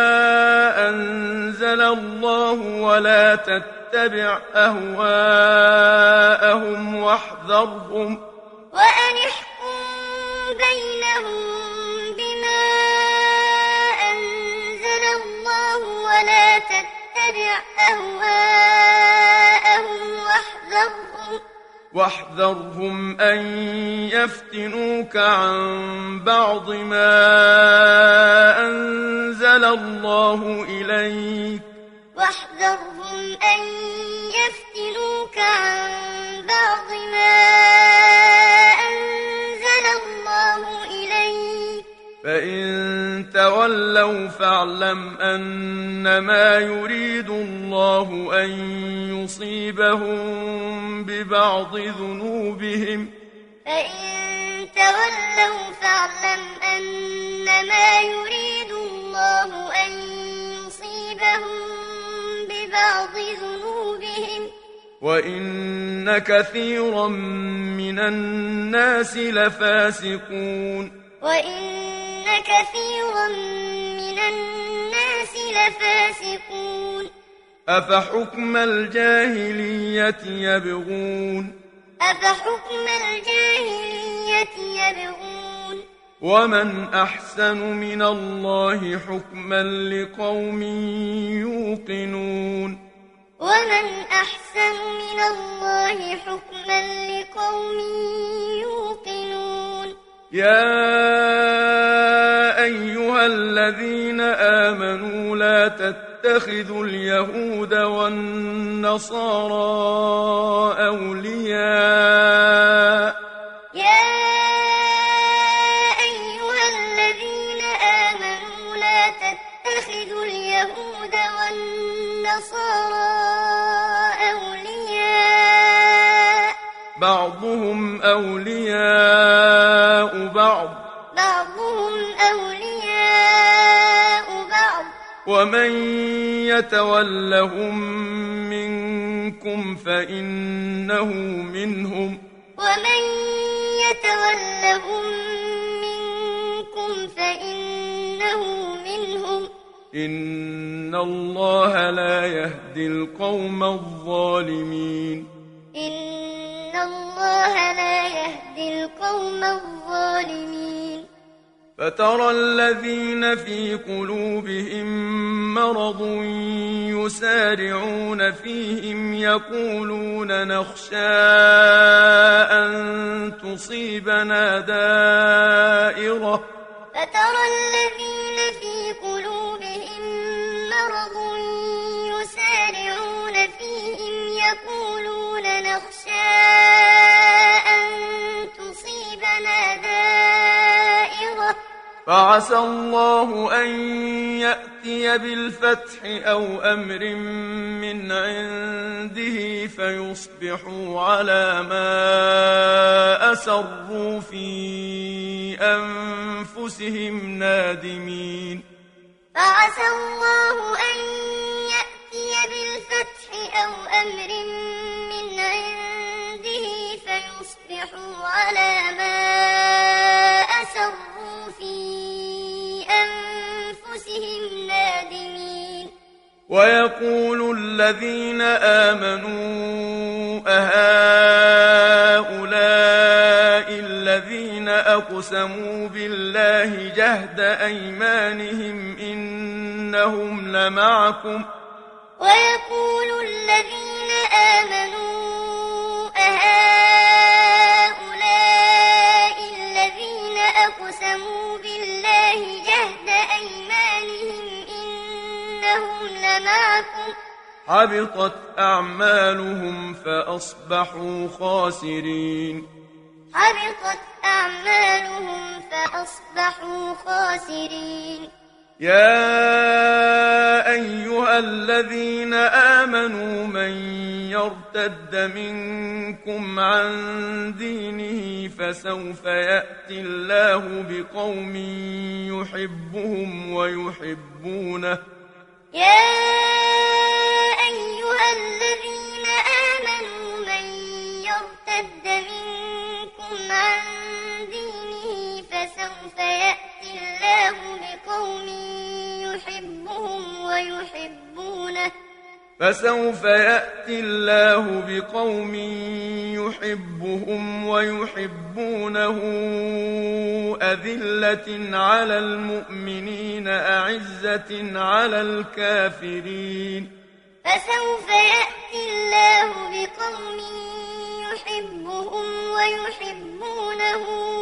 أنزل الله ولا تتبع أهواءهم واحذرهم وأن احكم بينهم بما أنزل ولا تتبع أهواءهم واحذرهم واحذرهم أن يفتنوك عن بعض ما أنزل الله إليك واحذرهم أن يفتنوك عن بعض ما أنزل الله إليك فإن تولوا فاعلم أنما يريد الله أن يصيبهم ببعض ذنوبهم فإن تولوا فاعلم أنما يريد الله أن يصيبهم ببعض ذنوبهم وإن كثيرا من الناس لفاسقون وإن كثيرا من الناس لفاسقون أفحكم الجاهلية يبغون أفحكم الجاهلية يبغون ومن أحسن من الله حكما لقوم يوقنون ومن أحسن من الله حكما لقوم يوقنون يا أيها الذين آمنوا لا تتخذوا اليهود والنصارى أولياء يا أيها الذين آمنوا لا تتخذوا اليهود والنصارى أولياء بعضهم أولياء بعض بعضهم أولياء بعض ومن يتولهم منكم فإنه منهم ومن يتولهم منكم فإنه منهم إن الله لا يهدي القوم الظالمين إن الله لا يهدي القوم الظالمين فترى الذين في قلوبهم مرض يسارعون فيهم يقولون نخشى أن تصيبنا دائرة فترى الذين في قلوبهم مرض يسارعون فيهم يقولون نخشى أن تصيبنا دائرة فعسى الله أن يأتي بالفتح أو أمر من عنده فيصبحوا على ما أسروا في أنفسهم نادمين فعسى الله أن يأتي بالفتح أو أمر من عنده فيصبحوا على ما أسروا في أنفسهم نادمين ويقول الذين آمنوا أهؤلاء الذين أقسموا بالله جهد أيمانهم إنهم لمعكم ويقول الذين آمنوا أهؤلاء الذين أقسموا بالله جهد أيمانهم إنهم لمعكم حبطت أعمالهم فأصبحوا خاسرين حبطت أعمالهم فأصبحوا خاسرين يا أيها الذين آمنوا من يرتد منكم عن دينه فسوف يأتي الله بقوم يحبهم ويحبونه يا أيها الذين آمنوا من يرتد منكم عن دينه فسوف يأتي الله بقوم يحبهم ويحبونه فسوف يأتي الله بقوم يحبهم ويحبونه أذلة على المؤمنين أعزة على الكافرين. فسوف يأتي الله بقوم يحبهم ويحبونه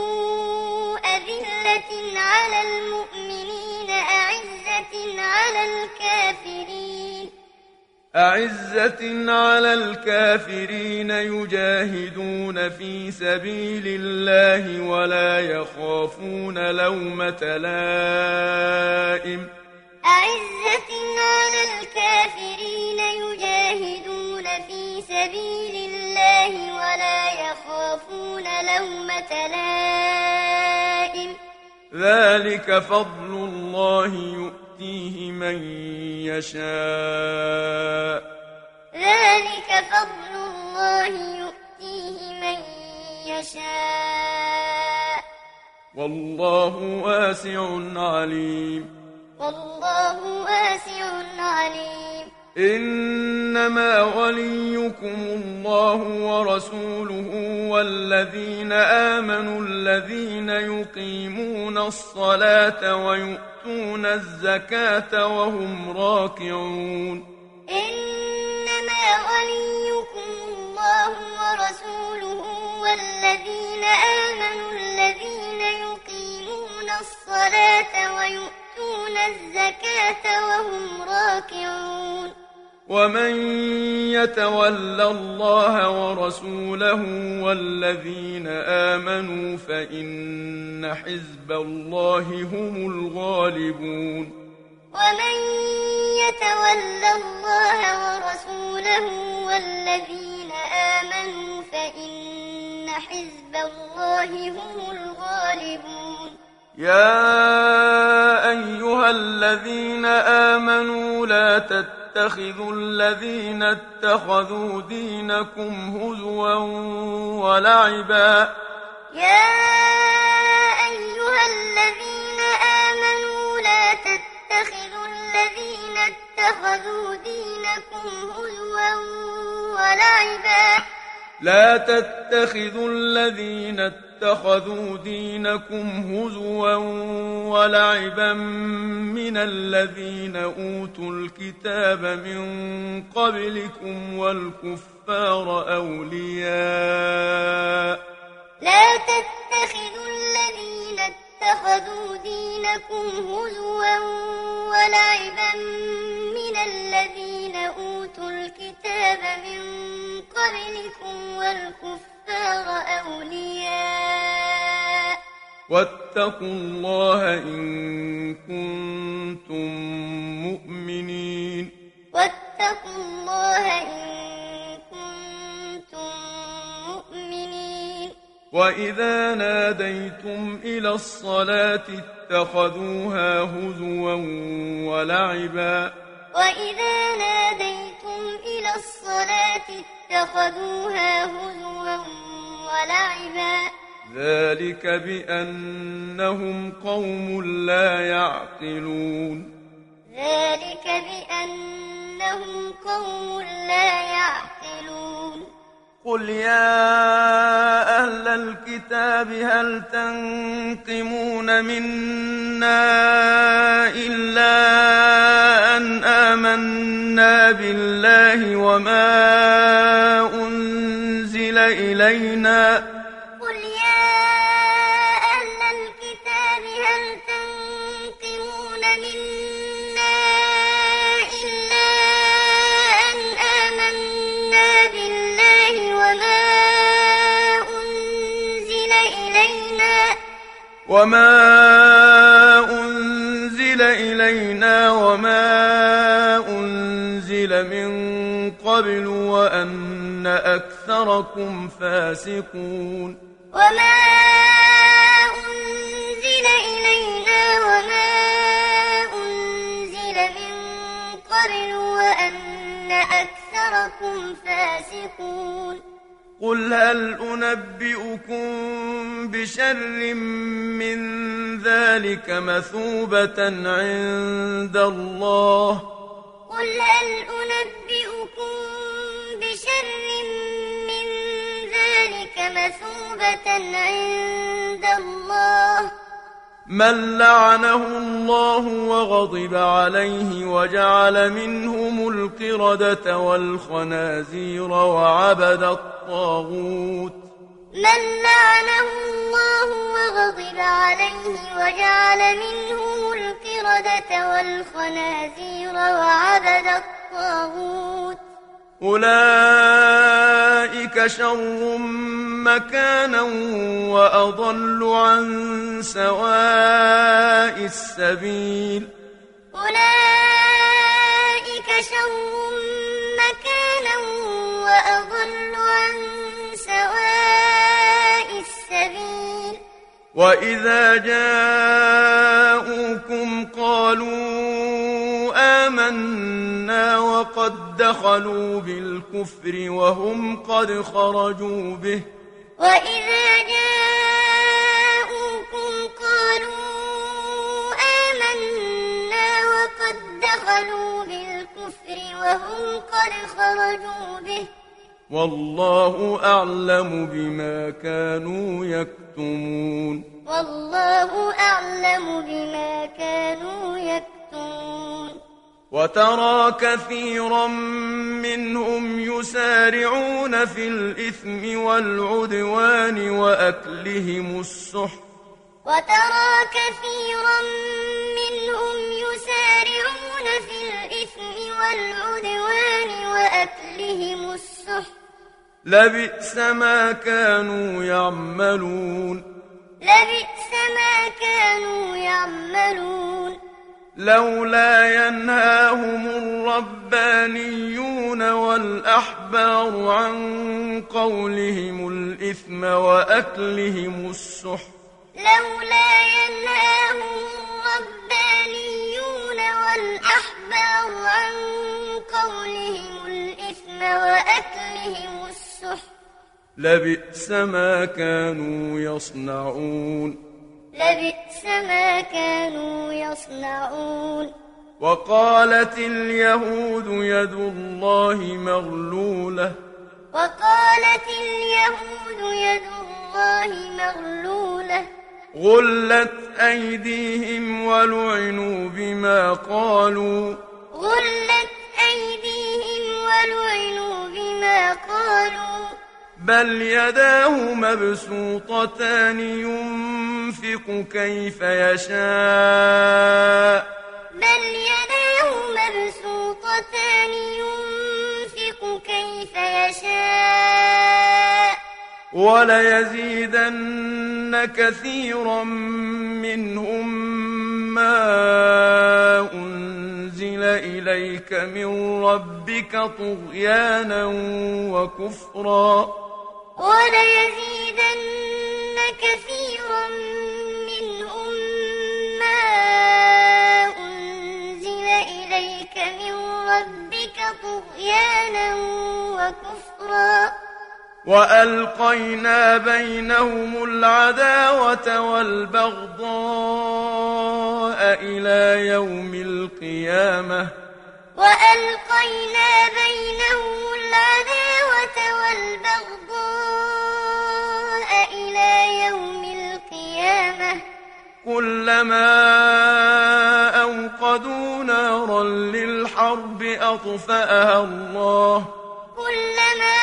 أذلة على المؤمنين أعزة على الكافرين أعزة على الكافرين يجاهدون في سبيل الله ولا يخافون لومة لائم. أعزة على الكافرين يجاهدون في سبيل الله ولا يخافون لومة لائم. ذلك فضل الله يؤتيه من يشاء. ذلك فضل الله يؤتيه من يشاء. والله واسع عليم. والله واسع عليم. إنما وليكم الله ورسوله والذين آمنوا الذين يقيمون الصلاة ويؤتون الزكاة وهم راكعون. إنما وليكم الله ورسوله والذين آمنوا الذين يقيمون الصلاة ويؤتون الزكاة وهم راكعون. ومن يتول الله ورسوله والذين آمنوا فإن حزب الله هم الغالبون. ومن يتول الله ورسوله والذين آمنوا فإن حزب الله هم الغالبون. يا أيها الذين آمنوا لا تتخذوا الذين اتخذوا دينكم هزوا ولعبا. يا أيها الذين آمنوا لا تتخذوا الذين اتخذوا دينكم هزوا ولعبا. لا تتخذوا الذين اتخذوا دينكم هزوا ولعبا من الذين أوتوا الكتاب من قبلكم والكفار أولياء. لا تتخذوا الذين اتخذوا دينكم هزوا ولعبا من الذين أوتوا الكتاب من قبلكم والكفار أولياء. واتقوا الله إن كنتم مؤمنين. واتقوا الله إن كنتم مؤمنين. وإذا ناديتم إلى الصلاة اتخذوها هزوا ولعبا. وإذا ناديتم إلى الصلاة اتخذوها هزوا ولعبا. ذلك بأنهم قوم لا يعقلون. ذلك بأنهم قوم لا يعقلون. قل يا أهل الكتاب هل تنقمون منا إلا أن آمنا بالله وما أنزل إلينا. قل يا أهل الكتاب هل تنقمون منا إلا أن آمنا بالله وما أنزل إلينا وما أنزل إلينا وما أنزل من قبل وأن أكثركم فاسقون. وما أنزل إلينا وما أنزل من قبل وأن أكثركم فاسقون. قل هل أنبئكم بشر من ذلك مثوبة عند الله. قل هل أنبئكم أنبئكم بشر من ذلك مثوبة عند الله من لعنه الله وغضب عليه وجعل منهم القردة والخنازير وعبد الطاغوت من لعنه الله وغضب عليه وجعل منهم القردة والخنازير وعبد الطاغوت أولئك شر مكانا وأضل عن سواء السبيل أولئك شر مكانا وأضل عن سواء السبيل وإذا جاءوكم قالوا آمنا وقد دخلوا بالكفر وهم قد خرجوا به وإذا جاءوكم قالوا آمنا وقد دخلوا بالكفر وهم قد خرجوا به والله أعلم بما كانوا يكتمون والله أعلم بما كانوا يكتمون وترى كثيرا منهم يسارعون في الإثم والعدوان وأكلهم السحت وترى كثيرا منهم يسارعون في الإثم والعدوان وأكلهم السحت لبئس ما كانوا يعملون لبئس ما كانوا يعملون لولا ينهاهم الربانيون والأحبار عن قولهم الإثم وأكلهم السحت لولا ينهاهم الربانيون والأحبار عن قولهم الإثم وأكلهم السحت لبئس ما كانوا يصنعون لبئس ما كانوا يصنعون وقالت اليهود يد الله مغلولة وقالت اليهود يد الله مغلولة غلت أيديهم ولعنوا بما قالوا غلت أيديهم ولعنوا بما قالوا بل يداه مبسوطتان ينفق كيف يشاء بل يداه مبسوطتان ينفق كيف يشاء وليزيدن كثيرا منهم ما أنزل إليك من ربك طغيانا وكفرا وليزيدن كثيرا منهم ما أنزل إليك من ربك طغيانا وكفرا وألقينا بينهم العداوة والبغضاء إلى يوم القيامة وألقينا بينهم العداوة والبغضاء إلى يوم القيامة كلما أوقدوا نارا للحرب أطفأها الله كلما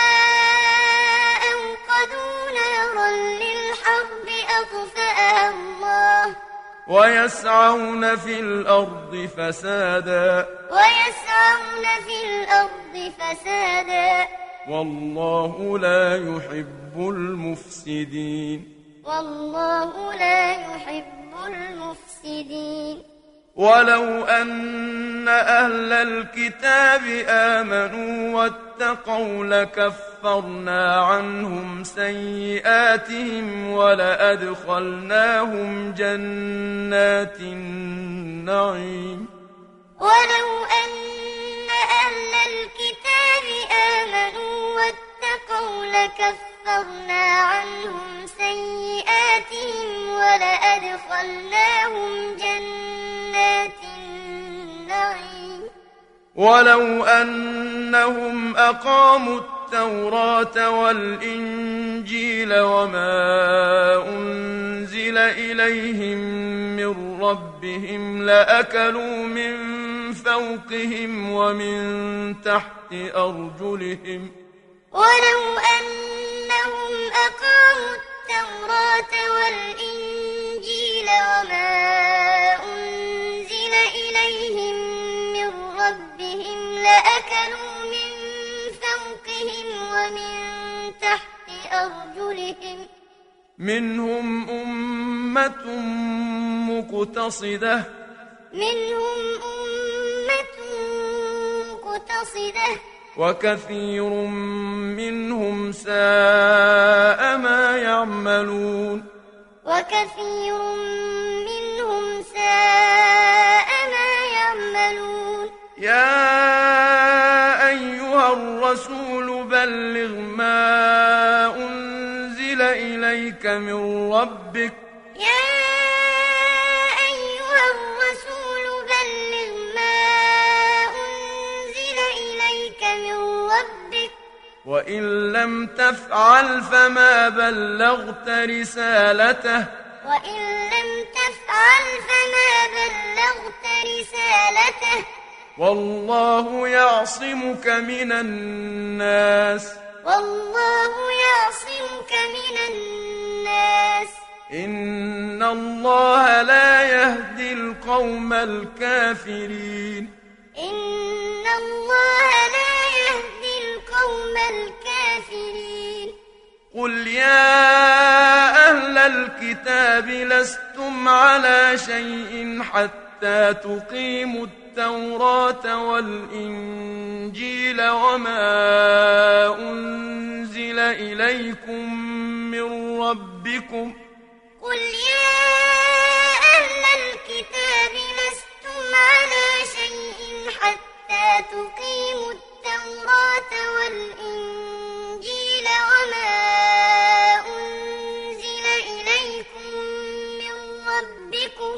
أوقدوا نارا للحرب أطفأها الله ويسعون في الأرض فسادا ويسعون في الأرض فسادا والله لا يحب المفسدين والله لا يحب المفسدين ولو أن أهل الكتاب آمنوا واتقوا لكفرنا عنهم سيئاتهم ولأدخلناهم جنات النعيم ولو أن أهل الكتاب آمنوا واتقوا لكفرنا عنهم سيئاتهم ولأدخلناهم جنات النعيم ولو أن أنهم أقاموا التوراة والإنجيل وما أنزل إليهم من ربهم لأكلوا من فوقهم ومن تحت أرجلهم ولو أنهم أقاموا التوراة والإنجيل وما أنزل إليهم من ربهم لأكلوا من فوقهم ومن تحت أرجلهم منهم أمة مقتصدة منهم أمة مقتصدة وكثير منهم ساء ما يعملون وكثير منهم ساء ما يعملون يا أيها الرسول بلغ ما أنزل إليك من ربك يا أيها الرسول بلغ ما أنزل إليك من ربك وإن لم تفعل فما بلغت رسالته وإن لم تفعل فما بلغت رسالته والله يعصمك من الناس والله يعصمك من الناس إن الله لا يهدي القوم الكافرين إن الله لا يهدي القوم الكافرين قل يا أهل الكتاب لستم على شيء حتى تقيموا التوراة والإنجيل وما أنزل إليكم من ربكم قل يا أهل الكتاب لستم على شيء حتى تقيموا التوراة والإنجيل وما أنزل إليكم من ربكم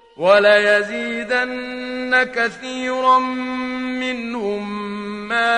وليزيدن كثيرا منهم ما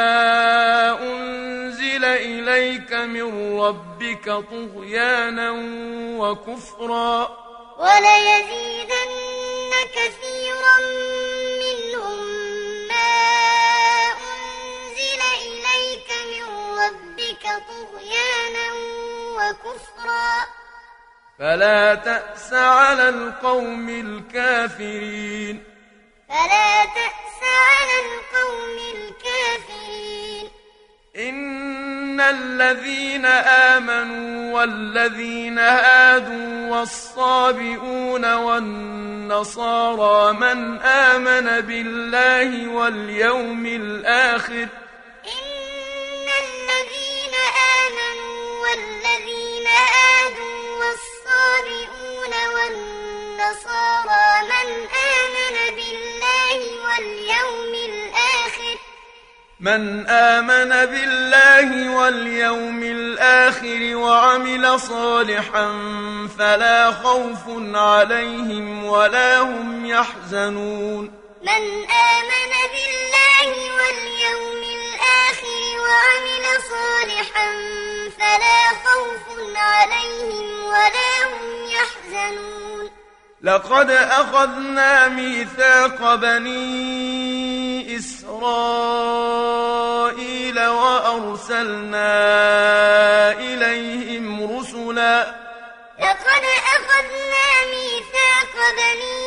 أنزل إليك من ربك طغيانا وكفرا وليزيدن كثيرا منهم ما أنزل إليك من ربك طغيانا وكفرا فلا تأس على القوم الكافرين فلا تأس على القوم الكافرين إن الذين آمنوا والذين هادوا والصابئون والنصارى من آمن بالله واليوم الآخر إن الذين آمنوا والذين هادوا والصابئون والنصارى من آمن بالله واليوم الآخر من آمن بالله واليوم الآخر وعمل صالحا فلا خوف عليهم ولا هم يحزنون من آمن بالله واليوم الآخر وعمل صالحا فلا خوف عليهم ولا هم يحزنون لقد أخذنا ميثاق بني إسرائيل وأرسلنا إليهم رسلا لقد أخذنا ميثاق بني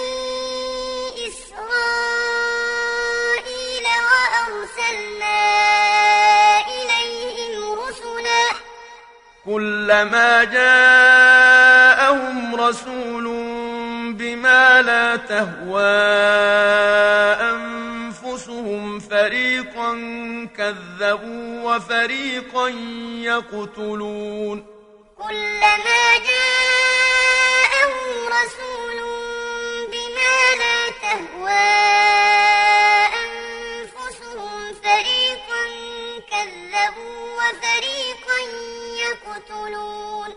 إسرائيل وأرسلنا إليهم رسلا كلما جاءهم رسول بما لا تهوى أنفسهم فريقا كذبوا وفريقا يقتلون كلما جاءهم رسول بما لا تهوى أنفسهم فريقا كذبوا وفريقا يقتلون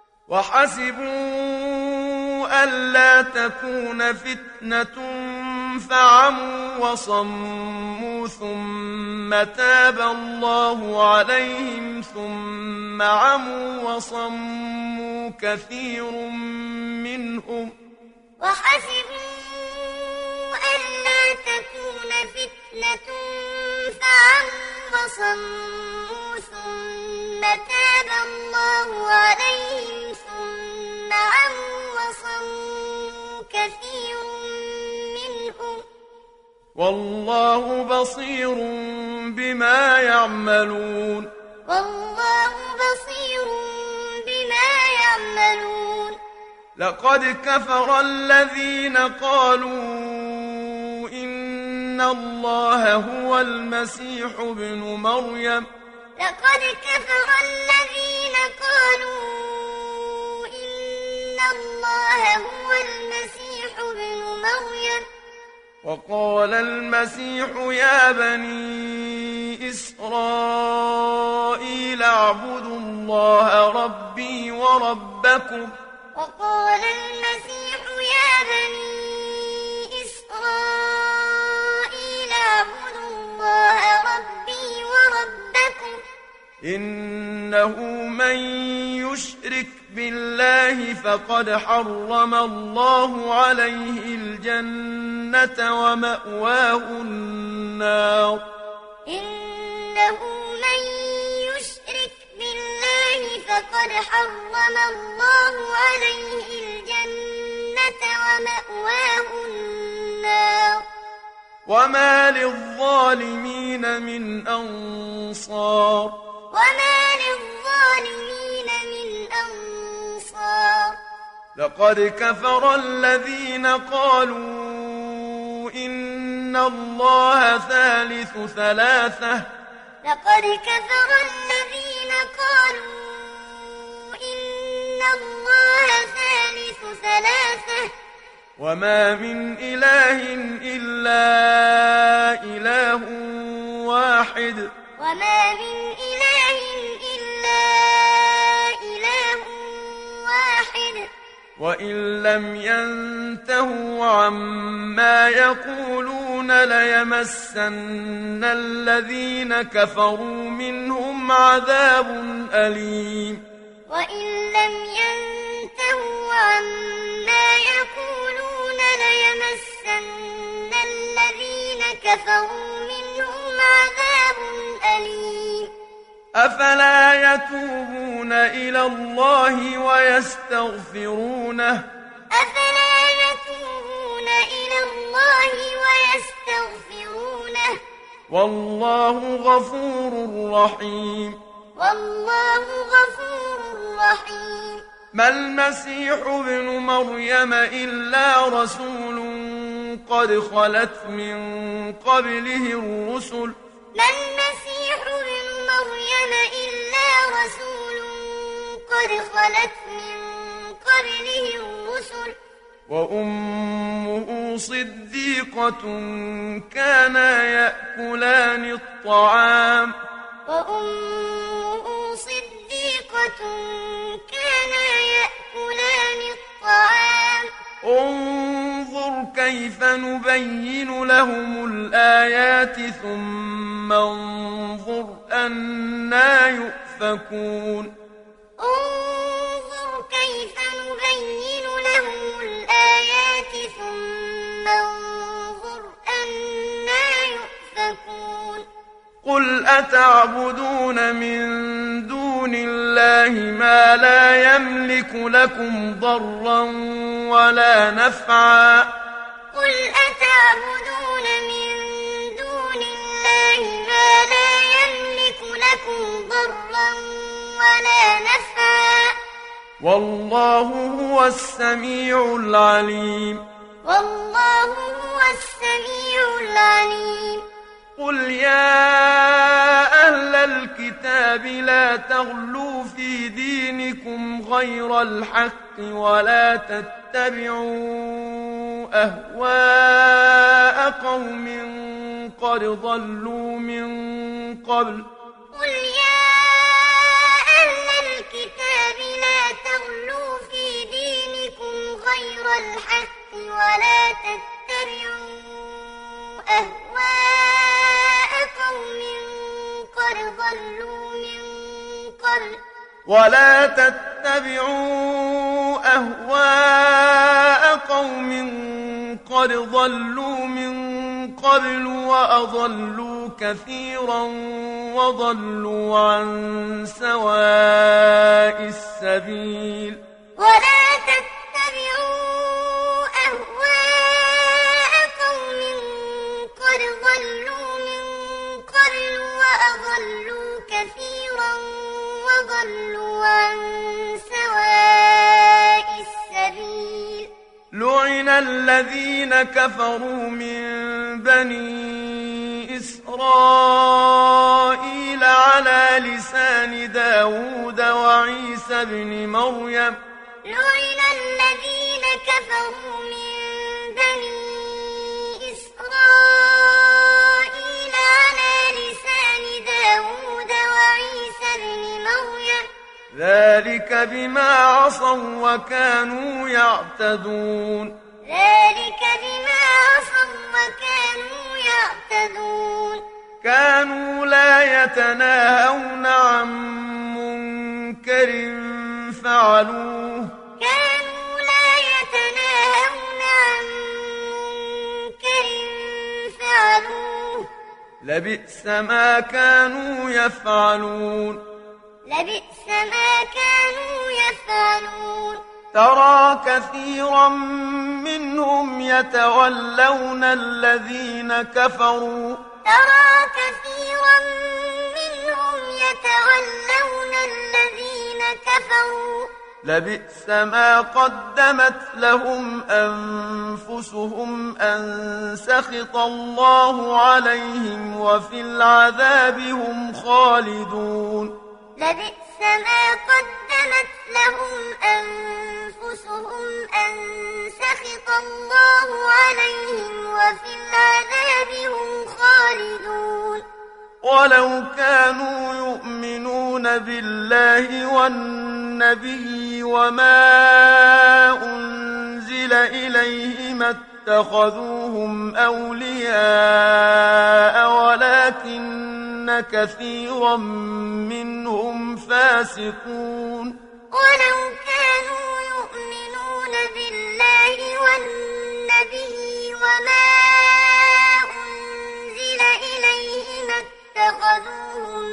وحسبوا ألا تكون فتنة فعموا وصموا ثم تاب الله عليهم ثم عموا وصموا كثير منهم وحسبوا ألا تكون فتنة فعموا وصموا ثم تاب الله عليهم ثم عموا وصموا كثير منهم والله بصير بما يعملون والله بصير بما يعملون لقد كفر الذين قالوا إن الله هو المسيح ابن مريم لقد كفر الذين قالوا إن الله هو المسيح ابن مريم وقال المسيح يا بني إسرائيل اعبدوا الله ربي وربكم وقال المسيح يا بني إسرائيل اعبدوا الله ربي وربكم إنه من يشرك بالله فقد حرم الله عليه الجنة ومأواه النار إنه من يشرك بالله فقد حرم الله عليه الجنة ومأواه النار وما للظالمين من أنصار وما للظالمين من أنصار لقد كفر الذين قالوا إن الله ثالث ثلاثة لقد كفر الذين قالوا إن الله ثالث ثلاثة وما من إله إلا إله واحد وما من إله إلا إله واحد وإن لم ينتهوا عما يقولون ليمسن الذين كفروا منهم عذاب أليم وإن لم ينتهوا عما يقولون ليمسن الذين كفروا منهم عذاب أليم أفلا يتوبون إلى الله ويستغفرونه أفلا يتوبون إلى الله ويستغفرونه والله غفور رحيم والله غفور رحيم ما المسيح ابن مريم إلا رسول قد خلت من قبله الرسل ما المسيح ابن مريم إلا رسول قد خلت من قبله الرسل وأمه صديقة كانا يأكلان الطعام وأمه صديقة كانا يأكلان الطعام انظر كيف نبين لهم الآيات ثم انظر أنا يؤفكون انظر كيف نبين لهم الآيات ثم انظر أنا يؤفكون قل أتعبدون من دون الله ما لا يملك لكم ضرا ولا نفعا قل أتعبدون من دون الله ما لا يملك لكم ضرا ولا نفعا والله هو السميع العليم والله هو السميع العليم قل يا أهل الكتاب لا تغلوا في دينكم غير الحق ولا تتبعوا أهواء قوم قد ضلوا من قبل قل يا أهل الكتاب لا تغلوا في دينكم غير الحق ولا تتبعوا ضلوا من قبل ولا تتبعوا أهواء قوم قد ضلوا من قبل وأضلوا كثيرا وضلوا عن سواء السبيل ولا تتبعوا أهواء قوم قد ضلوا من قبل وأضلوا كثيرا وضلوا عن سواء السبيل لعن الذين كفروا من بني إسرائيل على لسان داود وعيسى بن مريم لعن الذين كفروا من بني إسرائيل على لسان داود وعيسى بن مريم ذلك بما عصوا وكانوا يعتدون ذلك بما عصوا وكانوا يعتدون كانوا لا يتناهون عن منكر فعلوه كانوا لا يتناهون عن منكر فعلوه لبئس ما كانوا يفعلون لبئس ما كانوا يفعلون ترى كثيرا منهم يتولون الذين كفروا ترى كثيرا منهم يتولون الذين كفروا لبئس ما قدمت لهم أنفسهم أن سخط الله عليهم وفي العذاب هم خالدون لبئس ما قدمت لهم أنفسهم أن سخط الله عليهم وفي العذاب هم خالدون ولو كانوا يؤمنون بالله والنبي وما أنزل إليه ما اتخذوهم أولياء ولكن كثيرا منهم فاسقون ولو كانوا يؤمنون بالله والنبي وما أنزل إليه ما اتخذوهم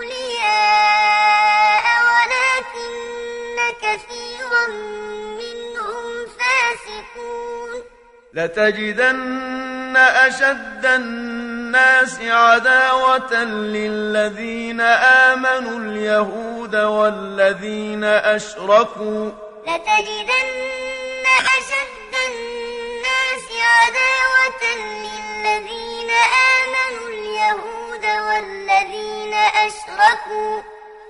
أولياء ولكن كثيرا منهم فاسقون لتجدن أشد الناس عداوة للذين آمنوا اليهود والذين أشركوا لتجدن أشد الناس عداوة للذين آمنوا اليهود والذين أشركوا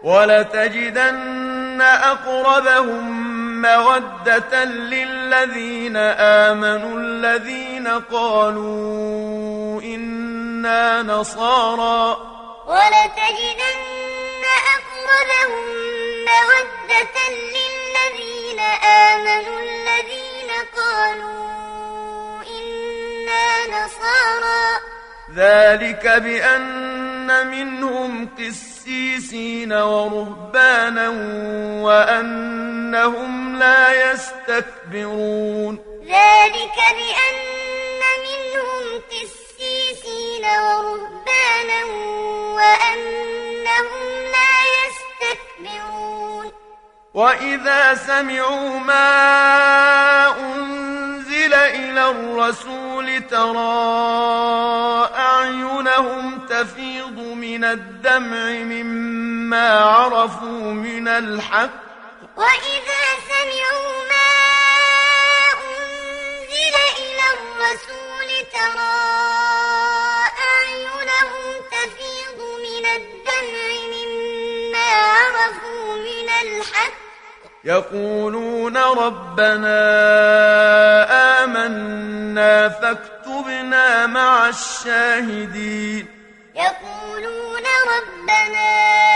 ولتجدن أقربهم مودة للذين آمنوا الذين قالوا إنا نصارى ولتجدن أقربهم مودة للذين آمنوا الذين قالوا إنا نصارى ذلك بأن منهم قسيسين ورهبانا وأنهم لا يستكبرون ذلك بأن منهم قسيسين ورهبانا وأنهم لا يستكبرون وإذا سمعوا ما أنزل إلى الرسول ترى أعينهم تفيض من الدمع مما عرفوا من الحق وإذا سمعوا ما أنزل إلى الرسول ترى أعينهم تفيض من الدمع مما عرفوا من الحق يقولون ربنا آمنا فاكتبنا مع الشاهدين يقولون ربنا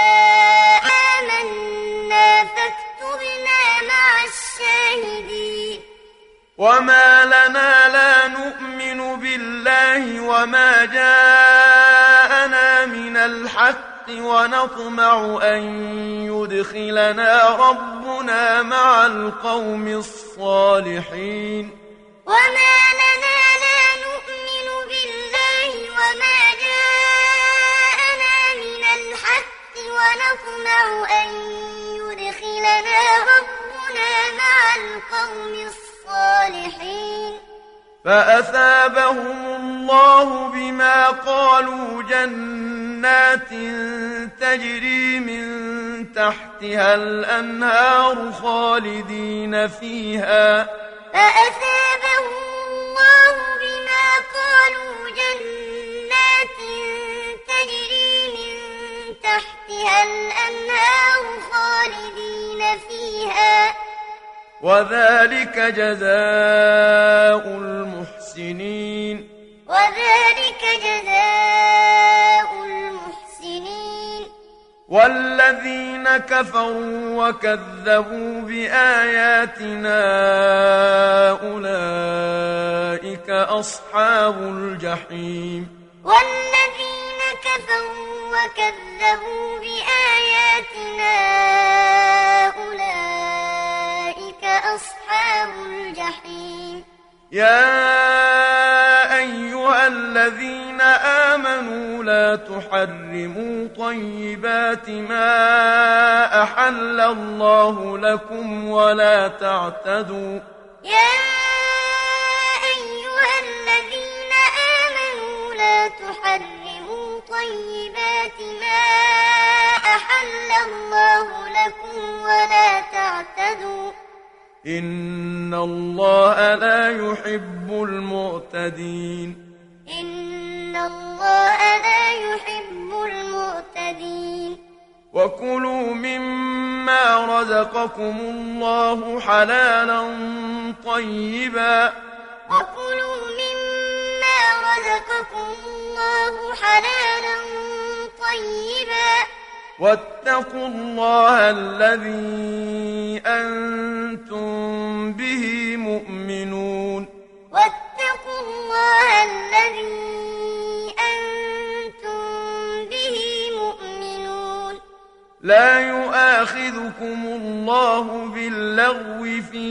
آمنا فاكتبنا مع الشاهدين وما لنا لا نؤمن بالله وما جاءنا من الحق ونطمع أن يدخلنا ربنا مع القوم الصالحين وما لنا لا نؤمن بالله وما جاءنا من الحق ونطمع أن يدخلنا ربنا مع القوم الصالحين فأثابهم الله بما قالوا جنات تجري من تحتها الأنهار خالدين فيها فأثابهم الله بما قالوا جنات تجري من تحتها الأنهار خالدين فيها وذلك جزاء المحسنين وذلك جزاء المحسنين والذين كفروا وكذبوا بآياتنا أولئك أصحاب الجحيم والذين كفروا وكذبوا بآياتنا أولئك أصحاب الجحيم يا أيها الذين آمنوا لا تحرموا طيبات ما أحل الله لكم ولا تعتدوا يا أيها الذين آمنوا لا تحرموا طيبات ما أحل الله لكم ولا تعتدوا إن الله لا يحب المعتدين إن الله لا يحب المعتدين وكلوا مما رزقكم الله حلالا طيبا وكلوا مما رزقكم الله حلالا طيبا واتقوا الله الذي أنتم به مؤمنون واتقوا الله الذي أنتم به مؤمنون لا يؤاخذكم الله باللغو في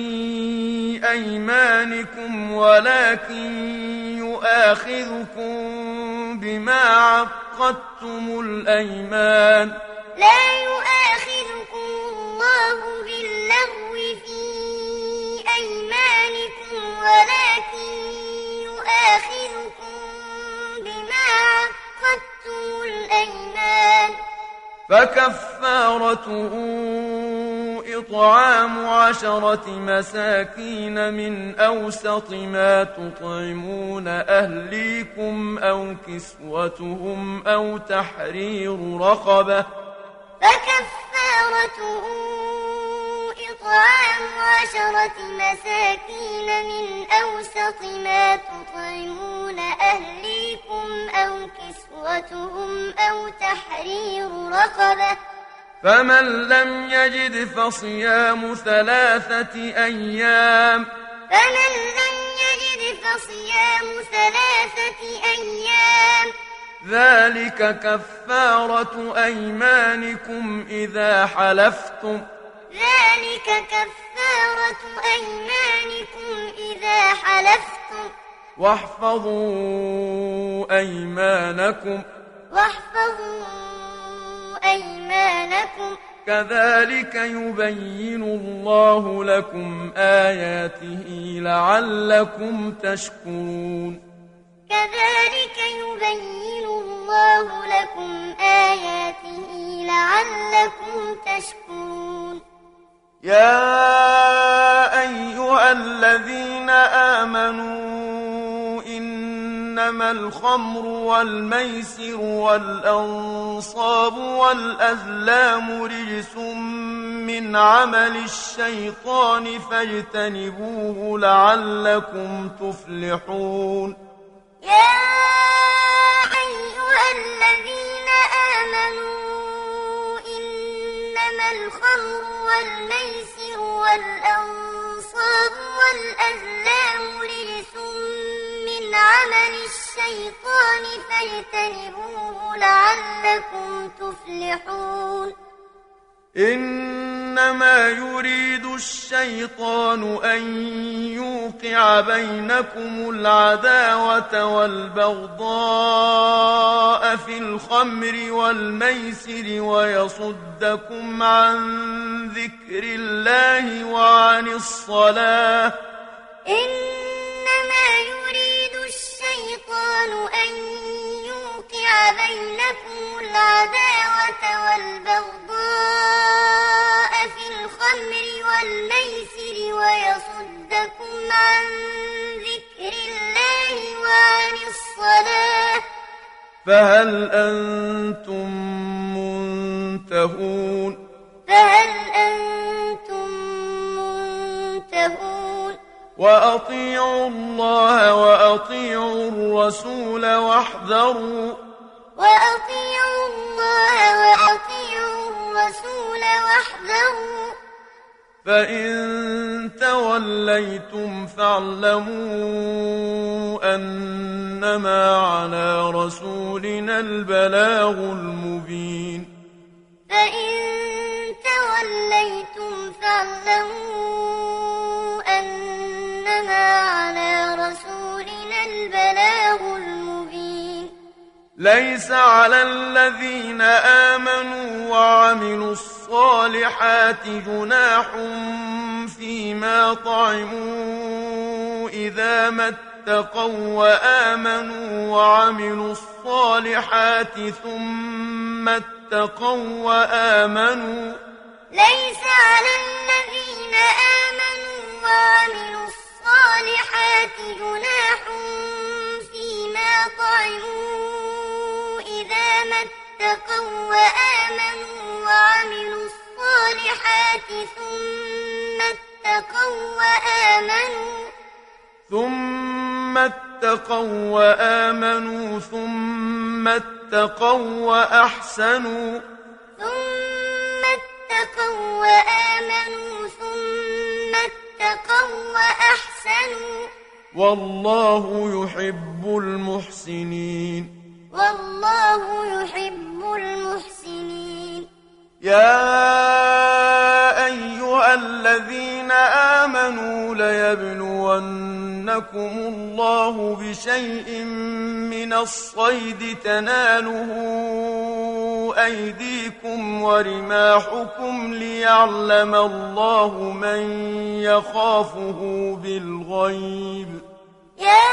أيمانكم ولكن يؤاخذكم بما عقدتم الأيمان لا يؤاخذكم الله باللغو في أيمانكم ولكن يؤاخذكم بما عقدتم الأيمان فكفارته إطعام عشرة مساكين من أوسط ما تطعمون أهليكم أو كسوتهم أو تحرير رقبة فكفارته إطعام عشرة مساكين من أوسط ما تطعمون أهليكم أو كسوتهم أو تحرير رقبة فمن لم يجد فصيام ثلاثة أيام فمن لم يجد فصيام ثلاثة أيام ذلك كفارة أيمانكم إذا حلفتم ذلك كفارة أيمانكم إذا حلفتم واحفظوا أيمانكم واحفظوا أيمانكم كذلك يبين الله لكم آياته لعلكم تشكرون كذلك يبين الله لكم آياته لعلكم تشكرون يا أيها الذين آمنوا إنما الخمر والميسر والأنصاب والأزلام رجس من عمل الشيطان فاجتنبوه لعلكم تفلحون يا أيها الذين آمنوا إنما الخمر والميسر والأنصاب والأزلام رجس من عمل الشيطان فاجتنبوه لعلكم تفلحون تفلحون إنما يريد الشيطان أن يوقع بينكم العداوة والبغضاء في الخمر والميسر ويصدكم عن ذكر الله وعن الصلاة إنما يريد الشيطان أن يوقع بينكم العداوة والبغضاء في الخمر والميسر ويصدكم عن ذكر الله وعن الصلاة فهل أنتم منتهون فهل أنتم منتهون وأطيعوا الله وأطيعوا الرسول واحذروا وأطيعوا الله وأطيعوا الرسول واحذروا فإن توليتم فاعلموا أنما على رسولنا البلاغ المبين فإن توليتم فاعلموا أنما على رسولنا البلاغ المبين ليس على الذين آمنوا وعملوا الصالحات جناح فيما طعموا إذا ما اتقوا وآمنوا وعملوا الصالحات ثم اتقوا وآمنوا ليس على الذين آمنوا وعملوا الصالحات جناح فيما طعموا إذا ما اتقوا وآمنوا وعملوا الصالحات ثم اتقوا وآمنوا ثم اتقوا وآمنوا ثم اتقوا وأحسنوا ثم اتقوا وآمنوا ثم اتقوا وأحسنوا والله يحب المحسنين والله يحب المحسنين يا أيها الذين آمنوا ليبلونكم الله بشيء من الصيد تناله أيديكم ورماحكم ليعلم الله من يخافه بالغيب يا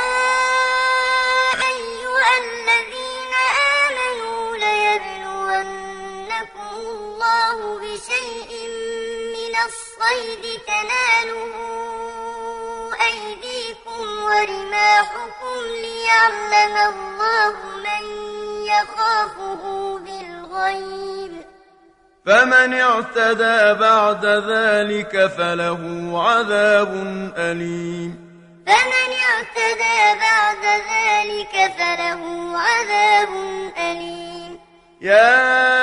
أيها الذين آمنوا ليبلونكم الله بشيء من الصيد تناله أيديكم ورماحكم ليعلم الله من يخافه بالغيب فمن اعتدى بعد ذلك فله عذاب أليم فمن اعتدى بعد ذلك فله عذاب أليم يا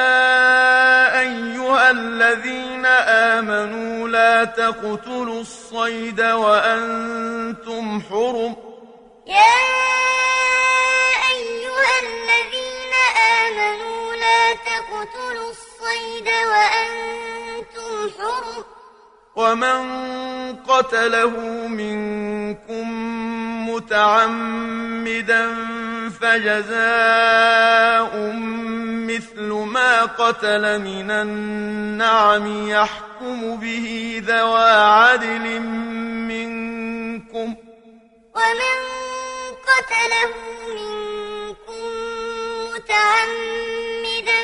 أيها الذين آمنوا لا تقتلوا الصيد وأنتم حرم يا أيها الذين آمنوا لا تقتلوا الصيد وأنتم حرم ومن قتله منكم متعمدا فجزاء مثل ما قتل من النعم يحكم به ذوى عدل منكم ومن قتله منكم متعمدا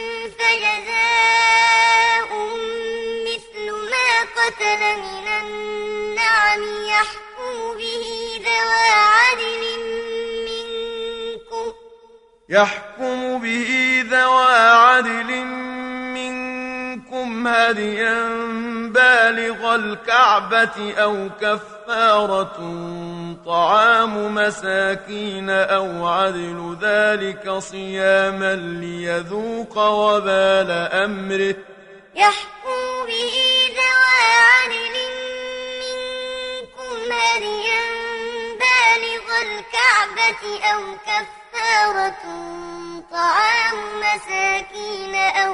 فجزاء مثل ما قتل من النعم يحكم به ذوى عدل منكم يحكم به ذوى عدل منكم هديا بالغ الكعبة أو كفارة طعام مساكين أو عدل ذلك صياما ليذوق وبال أمره يحكم به ذوى عدل منكم هديا بالغ الكعبة أو كفارة طعام مساكين أو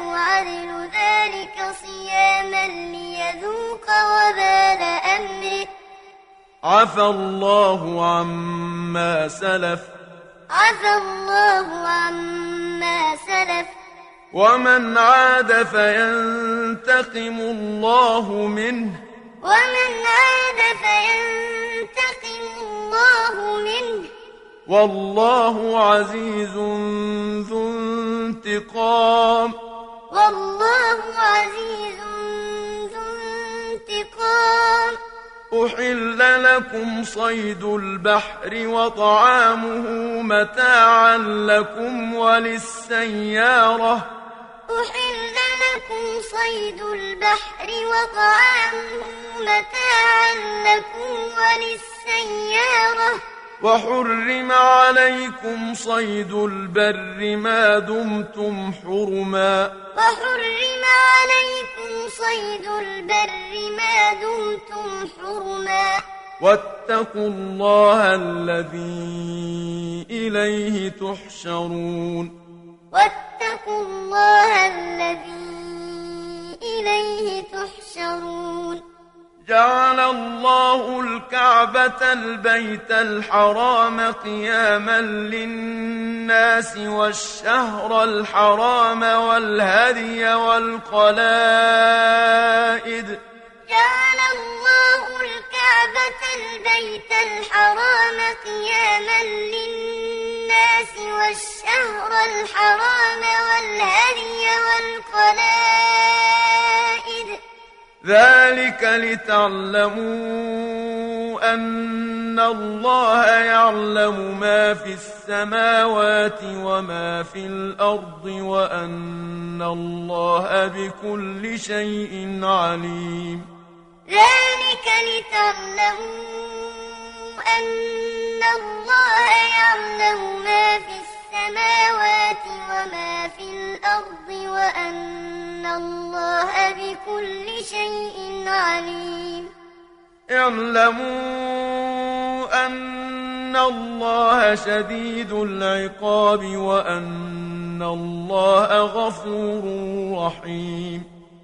عفى الله عما سلف عفى الله عما سلف ومن عاد فينتقم الله منه ومن عاد فينتقم الله منه والله عزيز ذو انتقام والله عزيز ذو انتقام أحل لكم صيد البحر وطعامه متاعا لكم وللسيارة أحل لكم صيد البحر وطعامه متاعا لكم وللسيارة وحرم عليكم صيد البر ما دمتم حرما وحرم عليكم صيد البر ما دمتم حرما واتقوا الله الذي إليه تحشرون واتقوا الله الذي إليه تحشرون جعل الله الكعبة البيت الحرام قياما للناس والشهر الحرام والهدي والقلائد جعل الله الكعبة البيت الحرام قياما للناس والشهر الحرام والهدي والقلائد ذلك لتعلموا أن الله يعلم ما في السماوات وما في الأرض وأن الله بكل شيء عليم ذلك لتعلموا أن الله يعلم ما في السماوات وما في الأرض وأن الله بكل شيء عليم اعلموا أن الله شديد العقاب وأن الله غفور رحيم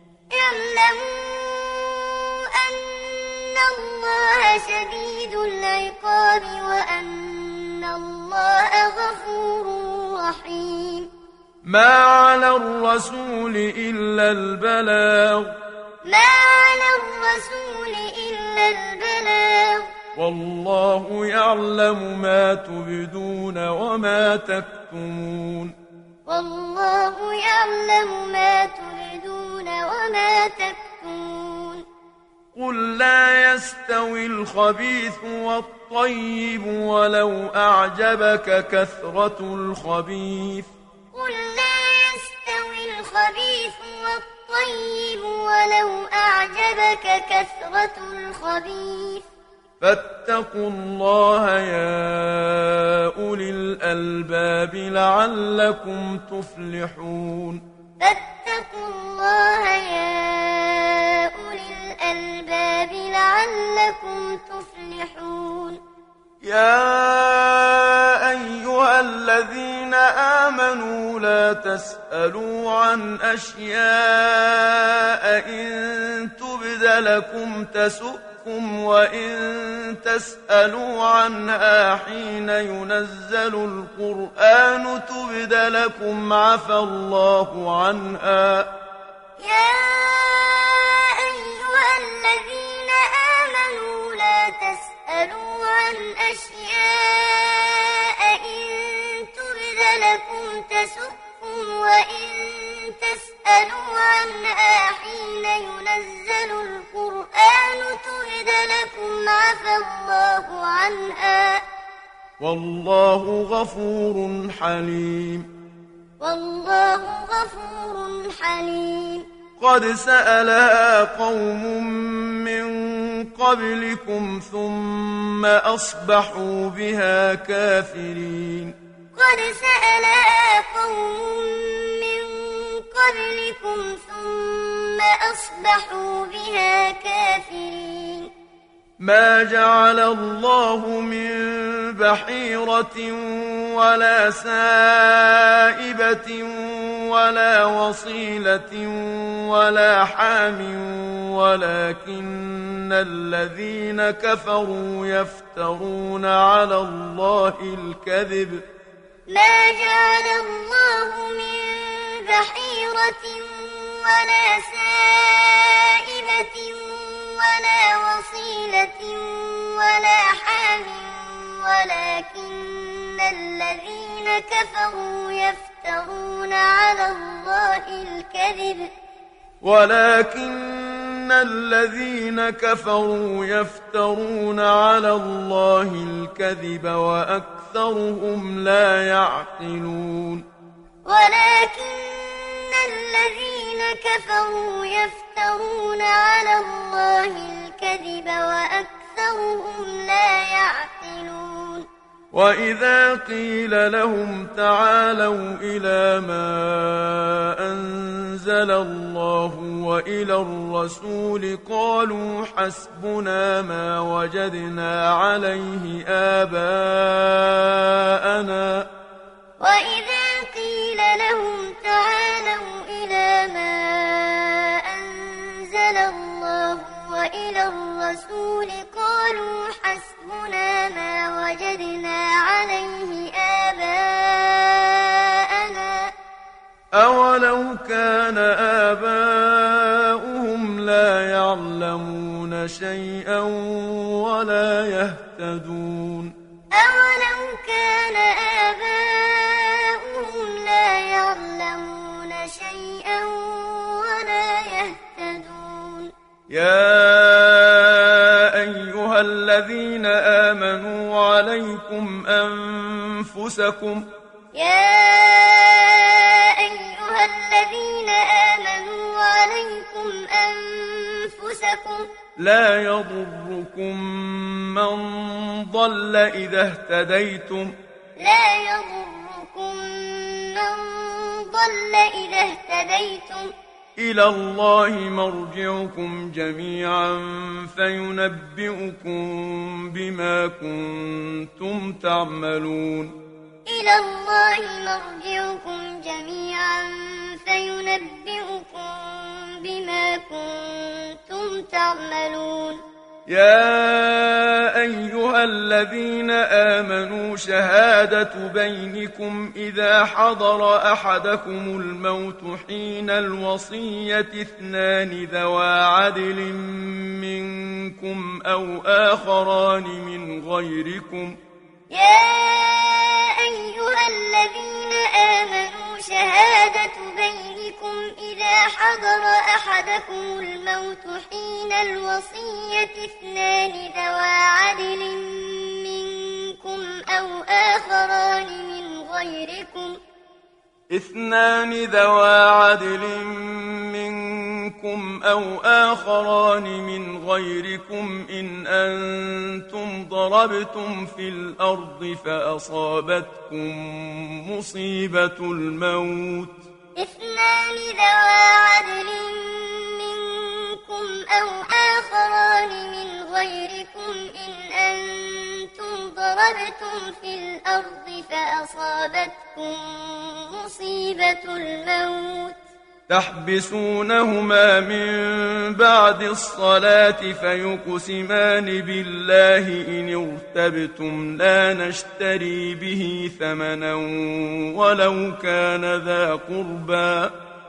اعلموا أن الله شديد العقاب وأن الله غفور رحيم ما على الرسول إلا البلاغ ما على الرسول إلا البلاغ والله يعلم ما تبدون وما تكتمون والله يعلم ما تبدون وما تكتمون قل لا يستوي الخبيث والطيب ولو أعجبك كثرة الخبيث قل لا يستوي الخبيث والطيب ولو أعجبك كثرة الخبيث فاتقوا الله يا أولي الألباب لعلكم تفلحون فاتقوا الله يا أولي الألباب لعلكم تفلحون يا أيها الذين آمنوا لا تسألوا عن أشياء إن تبد لكم تسؤكم وإن تسألوا عنها حين ينزل القرآن تبد لكم عفى الله عنها يا أيها الذين آمنوا لا تسألوا عن أشياء إن تبد لكم تسؤكم وإن تسألوا عنها حين ينزل القرآن تبد لكم عفى الله عنها والله غفور حليم والله غفور حليم قد سألها قوم من قبلكم ثم أصبحوا بها كافرين قد سألها قوم من قبلكم ثم أصبحوا بها كافرين ما جعل الله من بحيرة ولا سائبة ولا وصيلة ولا حام ولكن الذين كفروا يفترون على الله الكذب. ما جعل الله من بحيرة ولا سائبة ولا وصيلة ولا حام ولكن الذين كفروا يفترون على الله الكذب ولكن الذين كفروا يفترون على الله الكذب وأكثرهم لا يعقلون. ولكن الذين كفروا يفترون على الله الكذب وأكثرهم لا يعقلون. وإذا قيل لهم تعالوا إلى ما أنزل الله وإلى الرسول قالوا حسبنا ما وجدنا عليه آباءنا. وإذا قيل لهم تعالوا إلى ما أنزل الله وإلى الرسول قالوا حسبنا ما وجدنا عليه آباءنا. أولو كان آباؤهم لا يعلمون شيئا ولا يهتدون. أولو كان آباؤهم لا يعلمون شيئا ولا يهتدون. يا أيها الذين آمنوا عليكم أنفسكم يا أيها الذين آمنوا عليكم أنفسكم لا يضركم من ضل إذا اهتديتم لا يضركم من ضل إذا اهتديتم إلى الله مرجعكم جميعا فينبئكم بما كنتم تعملون. إلى الله مرجعكم جميعا فينبئكم بما كنتم تعملون. يا أيها الذين آمنوا شهادة بينكم إذا حضر أحدكم الموت حين الوصية اثنان ذوى عدل منكم أو آخران من غيركم. يا أيها الذين آمنوا شهادة بينكم إذا حضر أحدكم الموت حين الوصية اثنان ذوى عدل منكم أو آخران من غيركم اثنان ذوى عدل منكم أو آخران من غيركم إن أنتم ضربتم في الأرض فأصابتكم مصيبة الموت اثنان ذوى عدل منكم أو آخران من غيركم إن أنتم ضربتم في الأرض فأصابتكم مصيبة الموت تحبسونهما من بعد الصلاة فيقسمان بالله إن ارتبتم لا نشتري به ثمنا ولو كان ذا قربى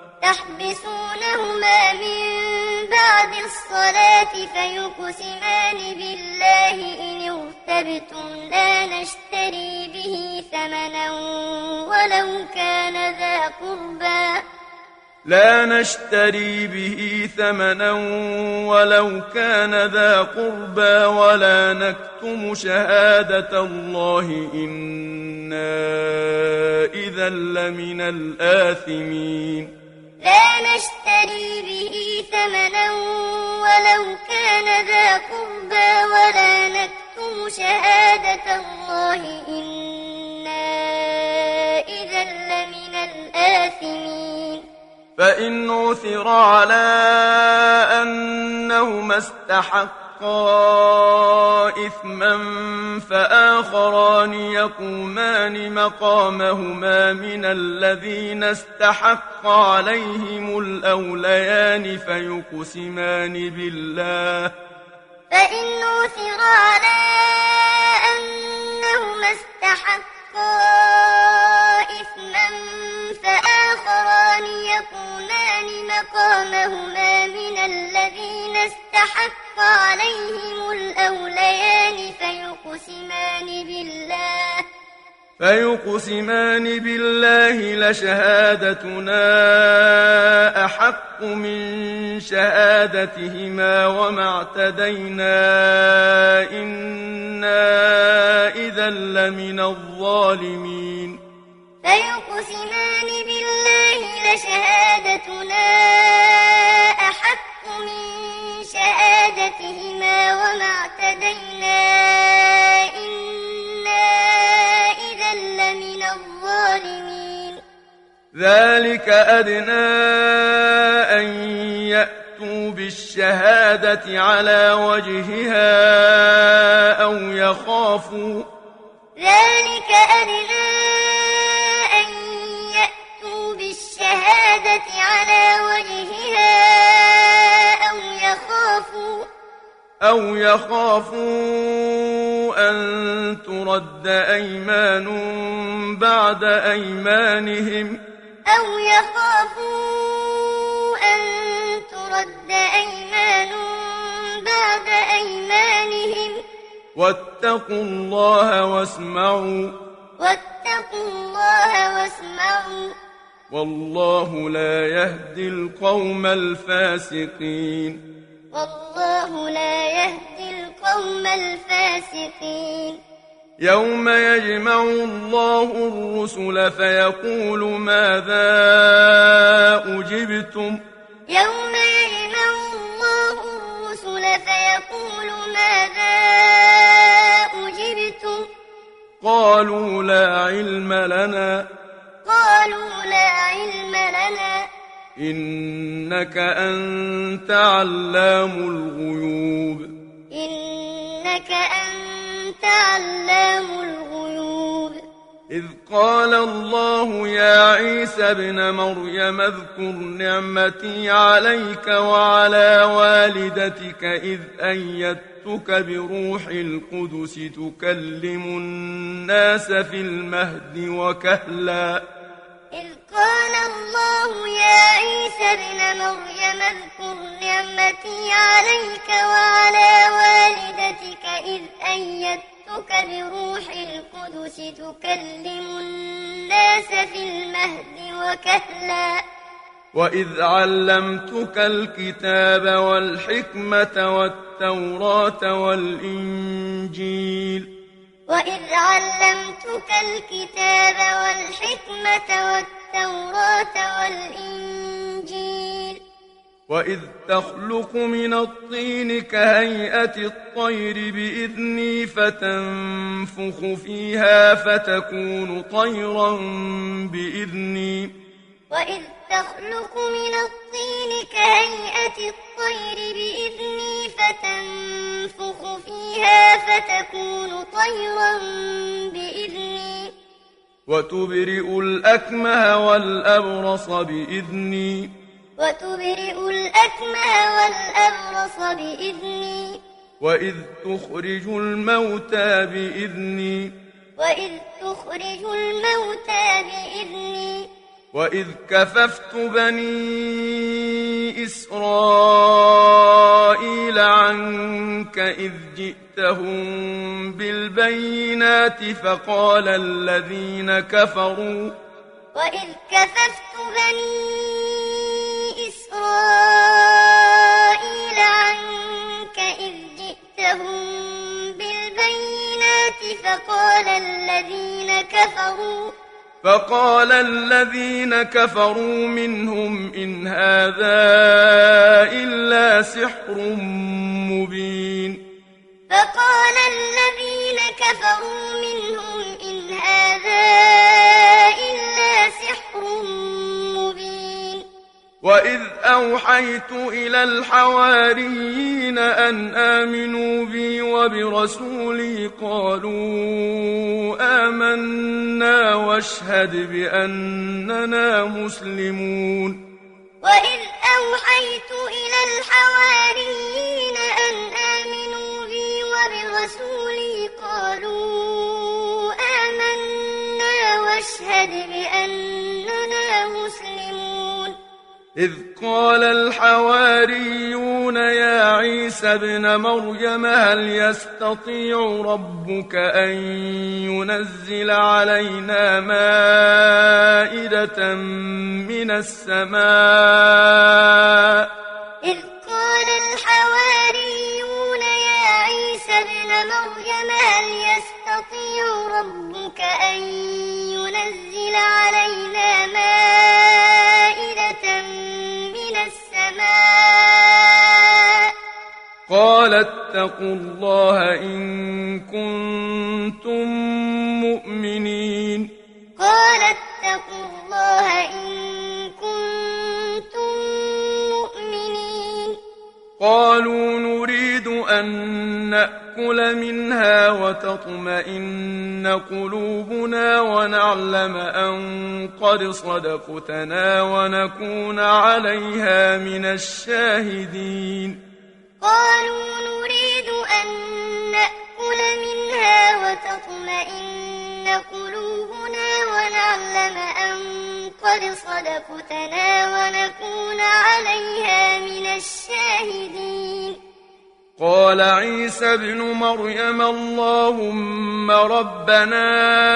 تحبسونهما من بعد الصلاة فيقسمان بالله إن ارتبتم لا نشتري به ثمنا ولو كان ذا قربى لا نشتري به ثمنا ولو كان ذا قربى ولا نكتم شهادة الله إنا إذا لمن الآثمين لا نشتري به ثمنا ولو كان ذا قربى ولا نكتم شهادة الله إنا إذا لمن الآثمين فإن عثر على أنهما استحقا استحقا إثما فآخران يقومان مقامهما من الذين استحق عليهم الأوليان فيقسمان بالله فإن عثر على أنهما استحقا إثما فآخران يقومان مقامهما من الذين استحق عليهم الأوليان فيقسمان بالله فيقسمان بالله لشهادتنا أحق من شهادتهما وما اعتدينا إنا إذا لمن الظالمين فيقسمان بالله لشهادتنا أحق من شهادتهما وما اعتدينا إنا إذا لمن الظالمين ذلك أدنى أن يأتوا بالشهادة على وجهها أو يخافوا ذلك أدنى أن يأتوا بالشهادة على وجهها أو يخافوا أو يخافوا أن ترد أيمان بعد أيمانهم أو يخافوا أن ترد أيمان بعد أيمانهم واتقوا الله واسمعوا واتقوا الله واسمعوا والله لا يهدي القوم الفاسقين والله لا يهدي القوم الفاسقين يوم يجمع الله الرسل فيقول ماذا أجبتم يوم يجمع الله الرسل فيقول ماذا أجبتم قالوا لا علم لنا قالوا لا علم لنا إنك أنت علام الغيوب إنك أنت علام الغيوب إذ قال الله يا عيسى ابن مريم اذكر نعمتي عليك وعلى والدتك إذ أيدتك بروح القدس تكلم الناس في المهد وكهلا إذ قال الله يا عيسى ابن مريم اذكر نعمتي عليك وعلى والدتك إذ أيدتك بروح القدس تكلم الناس في المهد وكهلا وإذ علمتك الكتاب والحكمة والتوراة والإنجيل وإذ علمتك الكتاب والحكمة والتوراة والإنجيل وإذ تخلق من الطين كهيئة الطير بإذني فتنفخ فيها فتكون طيرا بإذني وإذ تخلق من الطين كهيئة الطير بإذني فتنفخ فيها فتكون طيرا بإذني وتبرئ الأكمه والأبرص بإذني وتبرئ الأكمه والأبرص بإذني وإذ تخرج الموتى بإذني وإذ تخرج الموتى بإذني وإذ كففت بني إسرائيل عنك إذ جئتهم بالبينات فقال الذين كفروا وإذ كففت بني إسرائيل عنك إذ جئتهم بالبينات فقال الذين كفروا فقال الذين كفروا منهم إن هذا إلا سحر مبين فقال الذين كفروا منهم إن هذا إلا سحر مبين وإذ أوحيت إلى الحواريين أن آمنوا بي وبرسولي قالوا آمنا واشهد بأننا مسلمون وإذ أوحيت إلى الحواريين أن آمنوا بي وبرسولي قالوا آمنا واشهد بأننا مسلمون إذ قال الحواريون يا عيسى ابن مريم هل يستطيع ربك أن ينزل علينا مائدة من السماء إذ قال الحواريون يا عيسى ابن مريم هل يستطيع ربك أن ينزل علينا مائدة من السماء قال اتقوا الله إن كنتم مؤمنين قال اتقوا الله إن كنتم مؤمنين قالوا نريد أن نأكل منها وتطمئن قلوبنا ونعلم أن قد صدقتنا ونكون عليها من الشاهدين قالوا نريد أن نأكل منها وتطمئن قلوبنا ونعلم أن قد صدقتنا ونكون عليها من الشاهدين قال عيسى ابن مريم اللهم ربنا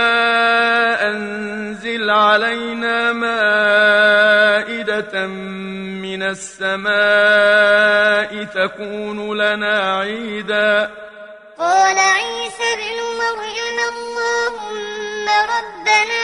أنزل علينا مائدة من السماء تكون لنا عيدا قال عيسى ابن مريم اللهم ربنا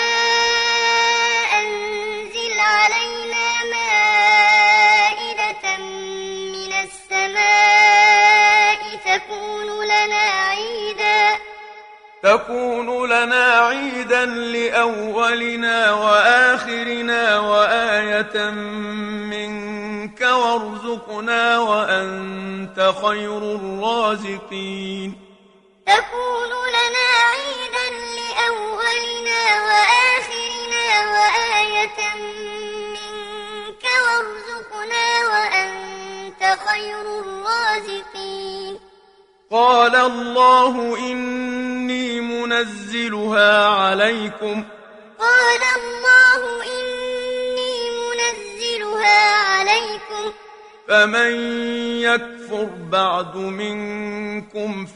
أنزل علينا مائدة من السماء تكون لنا عيدا تكون لنا عيدا لأولنا وآخرنا وآية منك وارزقنا وأنت خير الرازقين تكون لنا عيدا لأولنا وآخرنا وآية منك وارزقنا وأنت خير الرازقين قال الله إني منزلها عليكم قال الله إني منزلها عليكم فمن يكفر بعد منكم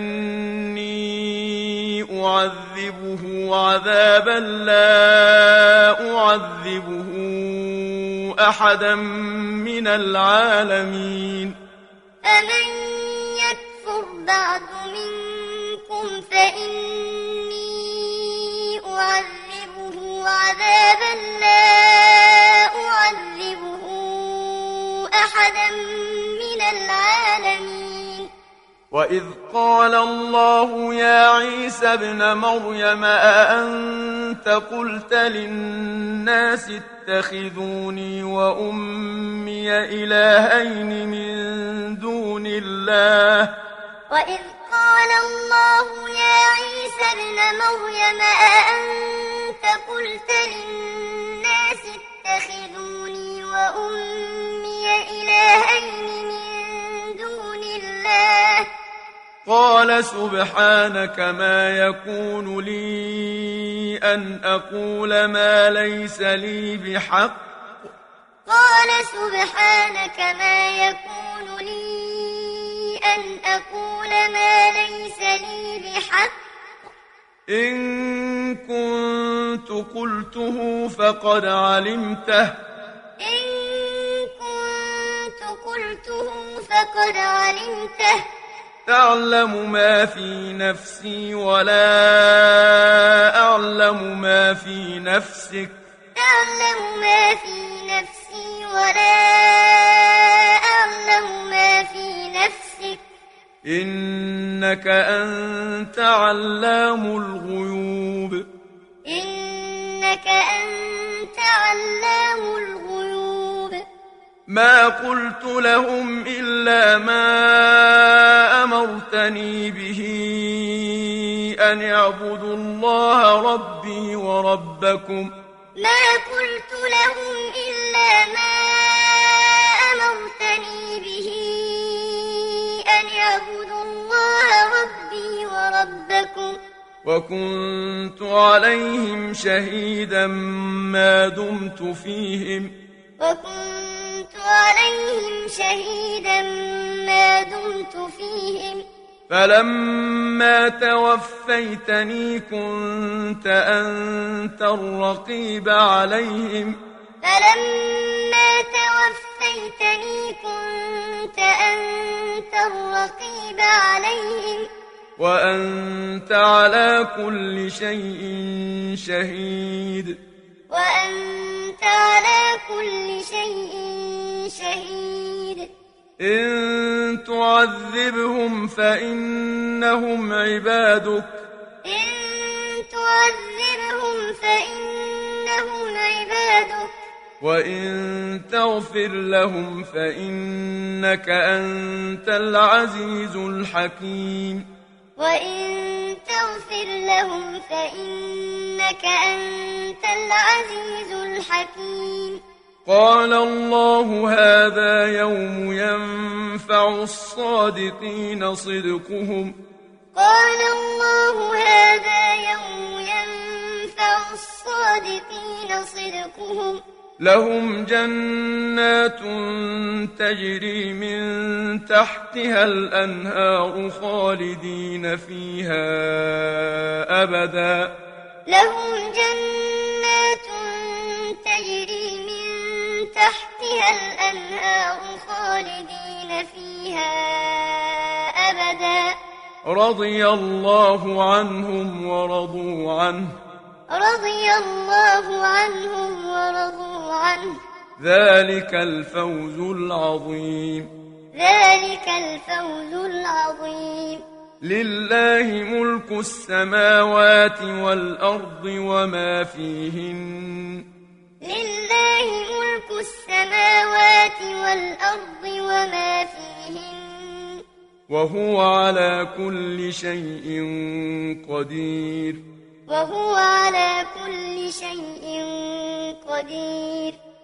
فإني أعذبه عذابا لا أعذبه أحدا من العالمين فمن يكفر بعد منكم فإني أعذبه عذابا لا أعذبه أحدا من العالمين وإذ قال الله يا عيسى ابن مريم أأنت قلت للناس اتخذوني وأمي إلهين من دون الله وإذ قال الله يا عيسى ابن مريم أأنت قلت للناس اتخذوني وأمي إلهين من دون الله قال سبحانك ما يكون لي أن أقول ما ليس لي بحق قال سبحانك ما يكون لي أن أقول ما ليس لي بحق إن كنت قلته فقد علمته إن كنت قلته فقد علمته تعلم ما في نفسي ولا أعلم ما في نفسك تعلم ما في نفسي ولا أعلم ما في نفسك إنك أنت علام الغيوب إنك أنت علام الغيوب ما قلت لهم إلا ما أمرتني به أن اعبدوا الله ربي وربكم ما قلت لهم إلا ما أمرتني به أن اعبدوا الله ربي وربكم وكنت عليهم شهيدا ما دمت فيهم وكنت عليهم شهيدا ما دمت فيهم فلما توفيتني كنت أنت الرقيب عليهم فلما توفيتني كنت أنت الرقيب عليهم وأنت على كل شيء شهيد وأنت على كل شيء شهيد إن تعذبهم فإنهم عبادك إن تعذبهم فإنهم عبادك وإن تغفر لهم فإنك أنت العزيز الحكيم وإن تغفر لهم فإنك أنت العزيز الحكيم قال الله هذا يوم ينفع الصادقين صدقهم قال الله هذا يوم ينفع الصادقين صدقهم لهم جنات تجري من تحتها الأنهار خالدين فيها أبدا لهم جنات تجري من تحتها الأنهار خالدين فيها أبدا رضي الله عنهم ورضوا عنه رضي الله عنهم ورضوا عنه ذلك الفوز العظيم ذلك الفوز العظيم لله ملك السماوات والأرض وما فيهن لله ملك السماوات والأرض وما فيهن وهو على كل شيء قدير وهو على كل شيء قدير